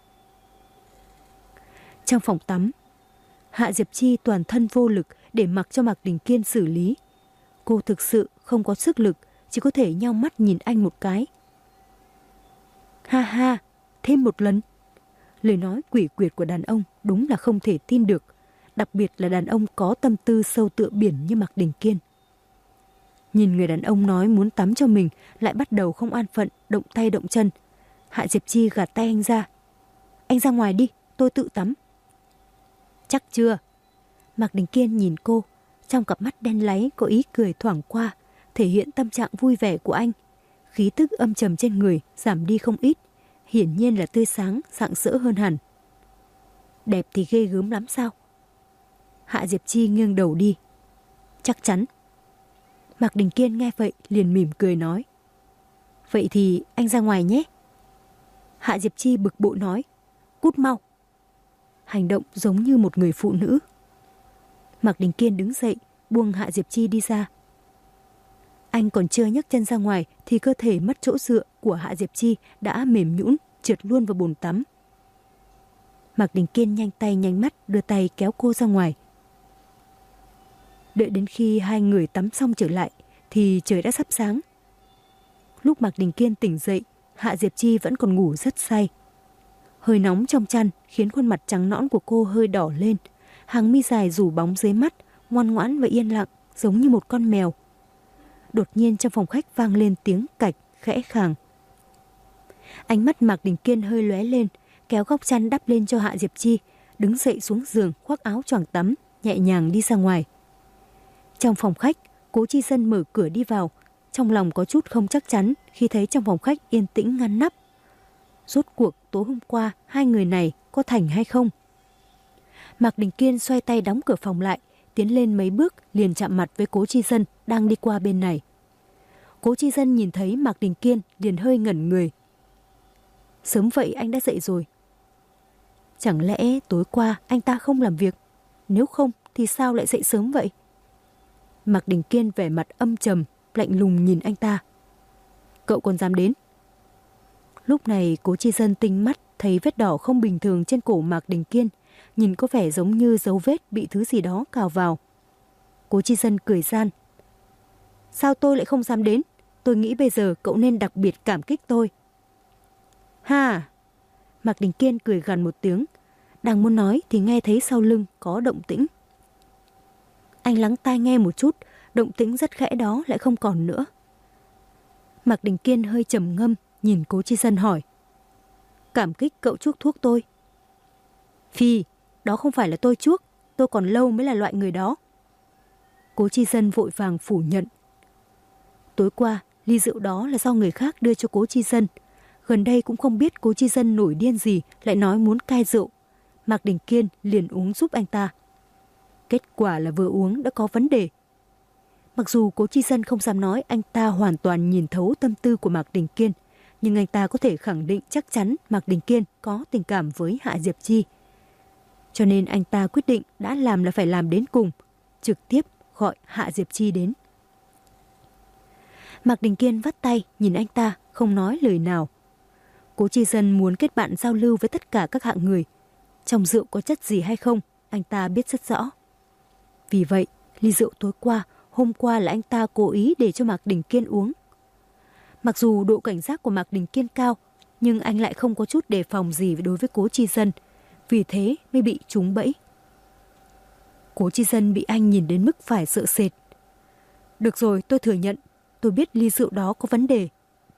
Trong phòng tắm, Hạ Diệp Chi toàn thân vô lực để mặc cho Mạc Đình Kiên xử lý. Cô thực sự không có sức lực, chỉ có thể nheo mắt nhìn anh một cái. Ha ha, thêm một lần. Lời nói quỷ quyệt của đàn ông đúng là không thể tin được, đặc biệt là đàn ông có tâm tư sâu tựa biển như Mạc Đình Kiên. Nhìn người đàn ông nói muốn tắm cho mình lại bắt đầu không an phận, động tay động chân. Hạ Diệp Chi gạt tay anh ra. "Anh ra ngoài đi, tôi tự tắm." "Chắc chưa?" Mạc Đình Kiên nhìn cô, trong cặp mắt đen láy có ý cười thoảng qua, thể hiện tâm trạng vui vẻ của anh. Khí tức âm trầm trên người giảm đi không ít, hiển nhiên là tươi sáng, rạng rỡ hơn hẳn. "Đẹp thì ghê gớm lắm sao?" Hạ Diệp Chi nghiêng đầu đi. "Chắc chắn." Mạc Đình Kiên nghe vậy liền mỉm cười nói: "Vậy thì anh ra ngoài nhé." Hạ Diệp Chi bực bội nói: "Cút mau." Hành động giống như một người phụ nữ. Mạc Đình Kiên đứng dậy, buông Hạ Diệp Chi đi ra. Anh còn chưa nhấc chân ra ngoài thì cơ thể mất chỗ dựa của Hạ Diệp Chi đã mềm nhũn trượt luôn vào bồn tắm. Mạc Đình Kiên nhanh tay nhanh mắt đưa tay kéo cô ra ngoài. Đợi đến khi hai người tắm xong trở lại thì trời đã sắp sáng. Lúc Mạc Đình Kiên tỉnh dậy, Hạ Diệp Chi vẫn còn ngủ rất say. Hơi nóng trong chăn khiến khuôn mặt trắng nõn của cô hơi đỏ lên, hàng mi dài rủ bóng dưới mắt, ngoan ngoãn và yên lặng giống như một con mèo. Đột nhiên trong phòng khách vang lên tiếng cạch khẽ khàng. Ánh mắt Mạc Đình Kiên hơi lóe lên, kéo góc chăn đắp lên cho Hạ Diệp Chi, đứng dậy xuống giường khoác áo choàng tắm, nhẹ nhàng đi ra ngoài. Trong phòng khách, Cố Chi Dân mở cửa đi vào, trong lòng có chút không chắc chắn khi thấy trong phòng khách yên tĩnh ngăn nắp. Rốt cuộc tối hôm qua hai người này có thành hay không? Mạc Đình Kiên xoay tay đóng cửa phòng lại, tiến lên mấy bước liền chạm mặt với Cố Chi Dân đang đi qua bên này. Cố Chi Dân nhìn thấy Mạc Đình Kiên liền hơi ngẩn người. Sớm vậy anh đã dậy rồi. Chẳng lẽ tối qua anh ta không làm việc? Nếu không thì sao lại dậy sớm vậy? Mạc Đình Kiên vẻ mặt âm trầm, lạnh lùng nhìn anh ta. Cậu còn dám đến? Lúc này Cố Chi Dân tinh mắt thấy vết đỏ không bình thường trên cổ Mạc Đình Kiên, nhìn có vẻ giống như dấu vết bị thứ gì đó cào vào. Cố Chi Dân cười gian. Sao tôi lại không dám đến? Tôi nghĩ bây giờ cậu nên đặc biệt cảm kích tôi. Ha! Mạc Đình Kiên cười gằn một tiếng, đang muốn nói thì nghe thấy sau lưng có động tĩnh. Anh lắng tai nghe một chút, động tĩnh rất khẽ đó lại không còn nữa. Mạc Đình Kiên hơi trầm ngâm, nhìn Cố Chi Dân hỏi. Cảm kích cậu chuốc thuốc tôi. Phi, đó không phải là tôi chuốc, tôi còn lâu mới là loại người đó. Cố Chi Dân vội vàng phủ nhận. Tối qua, ly rượu đó là do người khác đưa cho Cố Chi Dân. Gần đây cũng không biết Cố Chi Dân nổi điên gì lại nói muốn cai rượu. Mạc Đình Kiên liền uống giúp anh ta. Kết quả là vừa uống đã có vấn đề. Mặc dù Cố Chi Dân không dám nói anh ta hoàn toàn nhìn thấu tâm tư của Mạc Đình Kiên, nhưng anh ta có thể khẳng định chắc chắn Mạc Đình Kiên có tình cảm với Hạ Diệp Chi. Cho nên anh ta quyết định đã làm là phải làm đến cùng, trực tiếp gọi Hạ Diệp Chi đến. Mạc Đình Kiên vắt tay nhìn anh ta, không nói lời nào. Cố Chi Dân muốn kết bạn giao lưu với tất cả các hạng người. Trong rượu có chất gì hay không, anh ta biết rất rõ. Vì vậy, ly rượu tối qua, hôm qua là anh ta cố ý để cho Mạc Đình Kiên uống. Mặc dù độ cảnh giác của Mạc Đình Kiên cao, nhưng anh lại không có chút đề phòng gì đối với Cố Chi Dân, vì thế mới bị trúng bẫy. Cố Chi Dân bị anh nhìn đến mức phải sợ sệt. Được rồi, tôi thừa nhận, tôi biết ly rượu đó có vấn đề.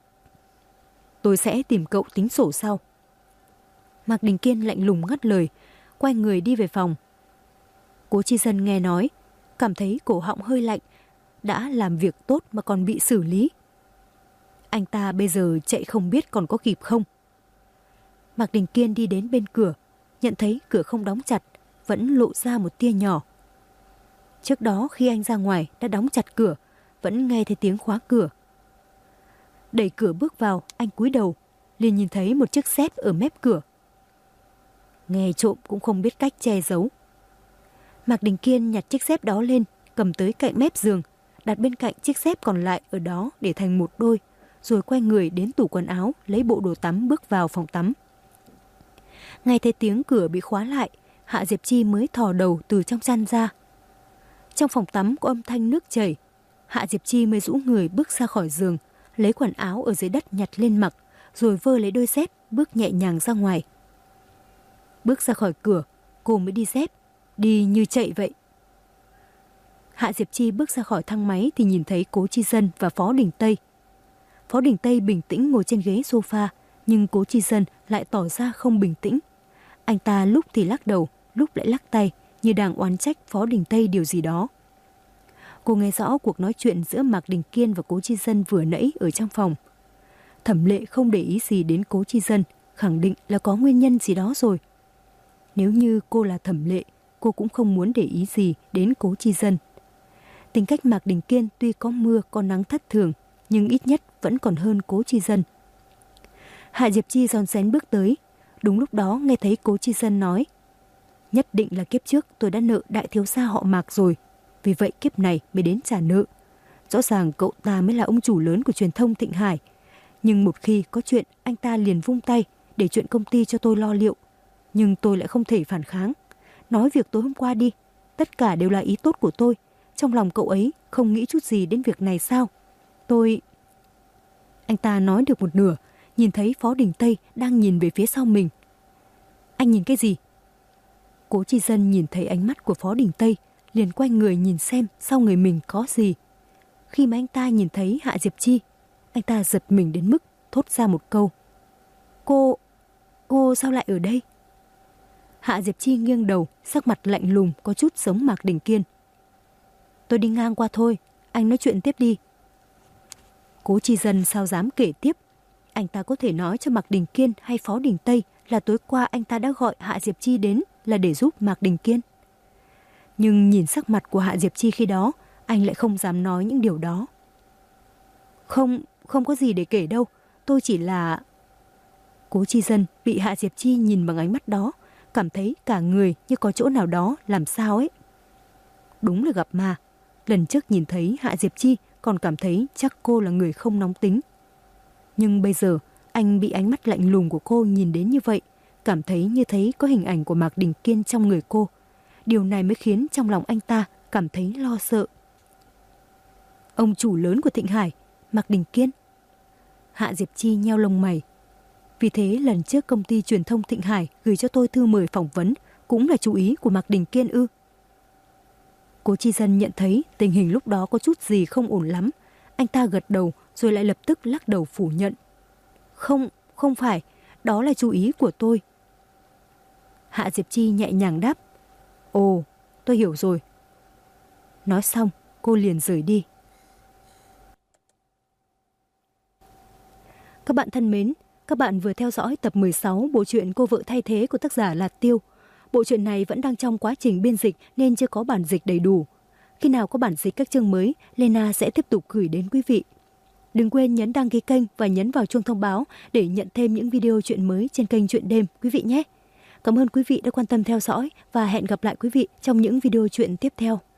Tôi sẽ tìm cậu tính sổ sau. Mạc Đình Kiên lạnh lùng ngắt lời, quay người đi về phòng. Cố Chi Dân nghe nói, cảm thấy cổ họng hơi lạnh, đã làm việc tốt mà còn bị xử lý. Anh ta bây giờ chạy không biết còn có kịp không. Mạc Đình Kiên đi đến bên cửa, nhận thấy cửa không đóng chặt, vẫn lộ ra một tia nhỏ. Trước đó khi anh ra ngoài đã đóng chặt cửa, vẫn nghe thấy tiếng khóa cửa. Đẩy cửa bước vào, anh cúi đầu, liền nhìn thấy một chiếc dép ở mép cửa. Nghe trộm cũng không biết cách che giấu. Mạc Đình Kiên nhặt chiếc dép đó lên, cầm tới cạnh mép giường, đặt bên cạnh chiếc dép còn lại ở đó để thành một đôi, rồi quay người đến tủ quần áo, lấy bộ đồ tắm bước vào phòng tắm. Nghe thấy tiếng cửa bị khóa lại, Hạ Diệp Chi mới thò đầu từ trong chăn ra. Trong phòng tắm có âm thanh nước chảy, Hạ Diệp Chi mới rũ người bước ra khỏi giường, lấy quần áo ở dưới đất nhặt lên mặc, rồi vơ lấy đôi dép, bước nhẹ nhàng ra ngoài. Bước ra khỏi cửa, cô mới đi dép, đi như chạy vậy. Hạ Diệp Chi bước ra khỏi thang máy thì nhìn thấy Cố Chi Dân và Phó Đình Tây. Phó Đình Tây bình tĩnh ngồi trên ghế sofa, nhưng Cố Chi Dân lại tỏ ra không bình tĩnh. Anh ta lúc thì lắc đầu, lúc lại lắc tay, như đang oán trách Phó Đình Tây điều gì đó. Cô nghe rõ cuộc nói chuyện giữa Mạc Đình Kiên và Cố Chi Dân vừa nãy ở trong phòng. Thẩm Lệ không để ý gì đến Cố Chi Dân, khẳng định là có nguyên nhân gì đó rồi. Nếu như cô là Thẩm Lệ, cô cũng không muốn để ý gì đến Cố Chi Dân. Tính cách Mạc Đình Kiên tuy có mưa có nắng thất thường, nhưng ít nhất vẫn còn hơn Cố Chi Dân. Hạ Diệp Chi rón rén bước tới, đúng lúc đó nghe thấy Cố Chi Dân nói: nhất định là kiếp trước tôi đã nợ đại thiếu gia họ Mạc rồi, vì vậy kiếp này mới đến trả nợ. Rõ ràng cậu ta mới là ông chủ lớn của truyền thông Thịnh Hải, nhưng một khi có chuyện anh ta liền vung tay để chuyện công ty cho tôi lo liệu. Nhưng tôi lại không thể phản kháng. Nói việc tối hôm qua đi, tất cả đều là ý tốt của tôi. Trong lòng cậu ấy không nghĩ chút gì đến việc này sao? Anh ta nói được một nửa, nhìn thấy Phó Đình Tây đang nhìn về phía sau mình. Anh nhìn cái gì? Cố Chi Dân nhìn thấy ánh mắt của Phó Đình Tây, liền quay người nhìn xem sau người mình có gì. Khi mà anh ta nhìn thấy Hạ Diệp Chi, anh ta giật mình đến mức thốt ra một câu: Cô sao lại ở đây? Hạ Diệp Chi nghiêng đầu, sắc mặt lạnh lùng có chút giống Mạc Đình Kiên. Tôi đi ngang qua thôi, anh nói chuyện tiếp đi. Cố Chi Dân sao dám kể tiếp. Anh ta có thể nói cho Mạc Đình Kiên hay Phó Đình Tây là tối qua anh ta đã gọi Hạ Diệp Chi đến là để giúp Mạc Đình Kiên. Nhưng nhìn sắc mặt của Hạ Diệp Chi khi đó, anh lại không dám nói những điều đó. Không có gì để kể đâu, tôi chỉ là... Cố Chi Dân bị Hạ Diệp Chi nhìn bằng ánh mắt đó, cảm thấy cả người như có chỗ nào đó làm sao ấy. Đúng là gặp ma. Lần trước nhìn thấy Hạ Diệp Chi còn cảm thấy chắc cô là người không nóng tính. Nhưng bây giờ anh bị ánh mắt lạnh lùng của cô nhìn đến như vậy, cảm thấy như thấy có hình ảnh của Mạc Đình Kiên trong người cô. Điều này mới khiến trong lòng anh ta cảm thấy lo sợ. Ông chủ lớn của Thịnh Hải, Mạc Đình Kiên. Hạ Diệp Chi nheo lông mày. Vì thế lần trước công ty truyền thông Thịnh Hải gửi cho tôi thư mời phỏng vấn cũng là chú ý của Mạc Đình Kiên ư? Cố Chi Dân nhận thấy tình hình lúc đó có chút gì không ổn lắm. Anh ta gật đầu rồi lại lập tức lắc đầu phủ nhận. Không phải, đó là chú ý của tôi. Hạ Diệp Chi nhẹ nhàng đáp. Ồ, tôi hiểu rồi. Nói xong, cô liền rời đi. Các bạn thân mến, các bạn vừa theo dõi tập 16 bộ truyện Cô vợ thay thế của tác giả Lạt Tiêu. Bộ truyện này vẫn đang trong quá trình biên dịch nên chưa có bản dịch đầy đủ. Khi nào có bản dịch các chương mới, Lena sẽ tiếp tục gửi đến quý vị. Đừng quên nhấn đăng ký kênh và nhấn vào chuông thông báo để nhận thêm những video truyện mới trên kênh Truyện Đêm quý vị nhé. Cảm ơn quý vị đã quan tâm theo dõi và hẹn gặp lại quý vị trong những video truyện tiếp theo.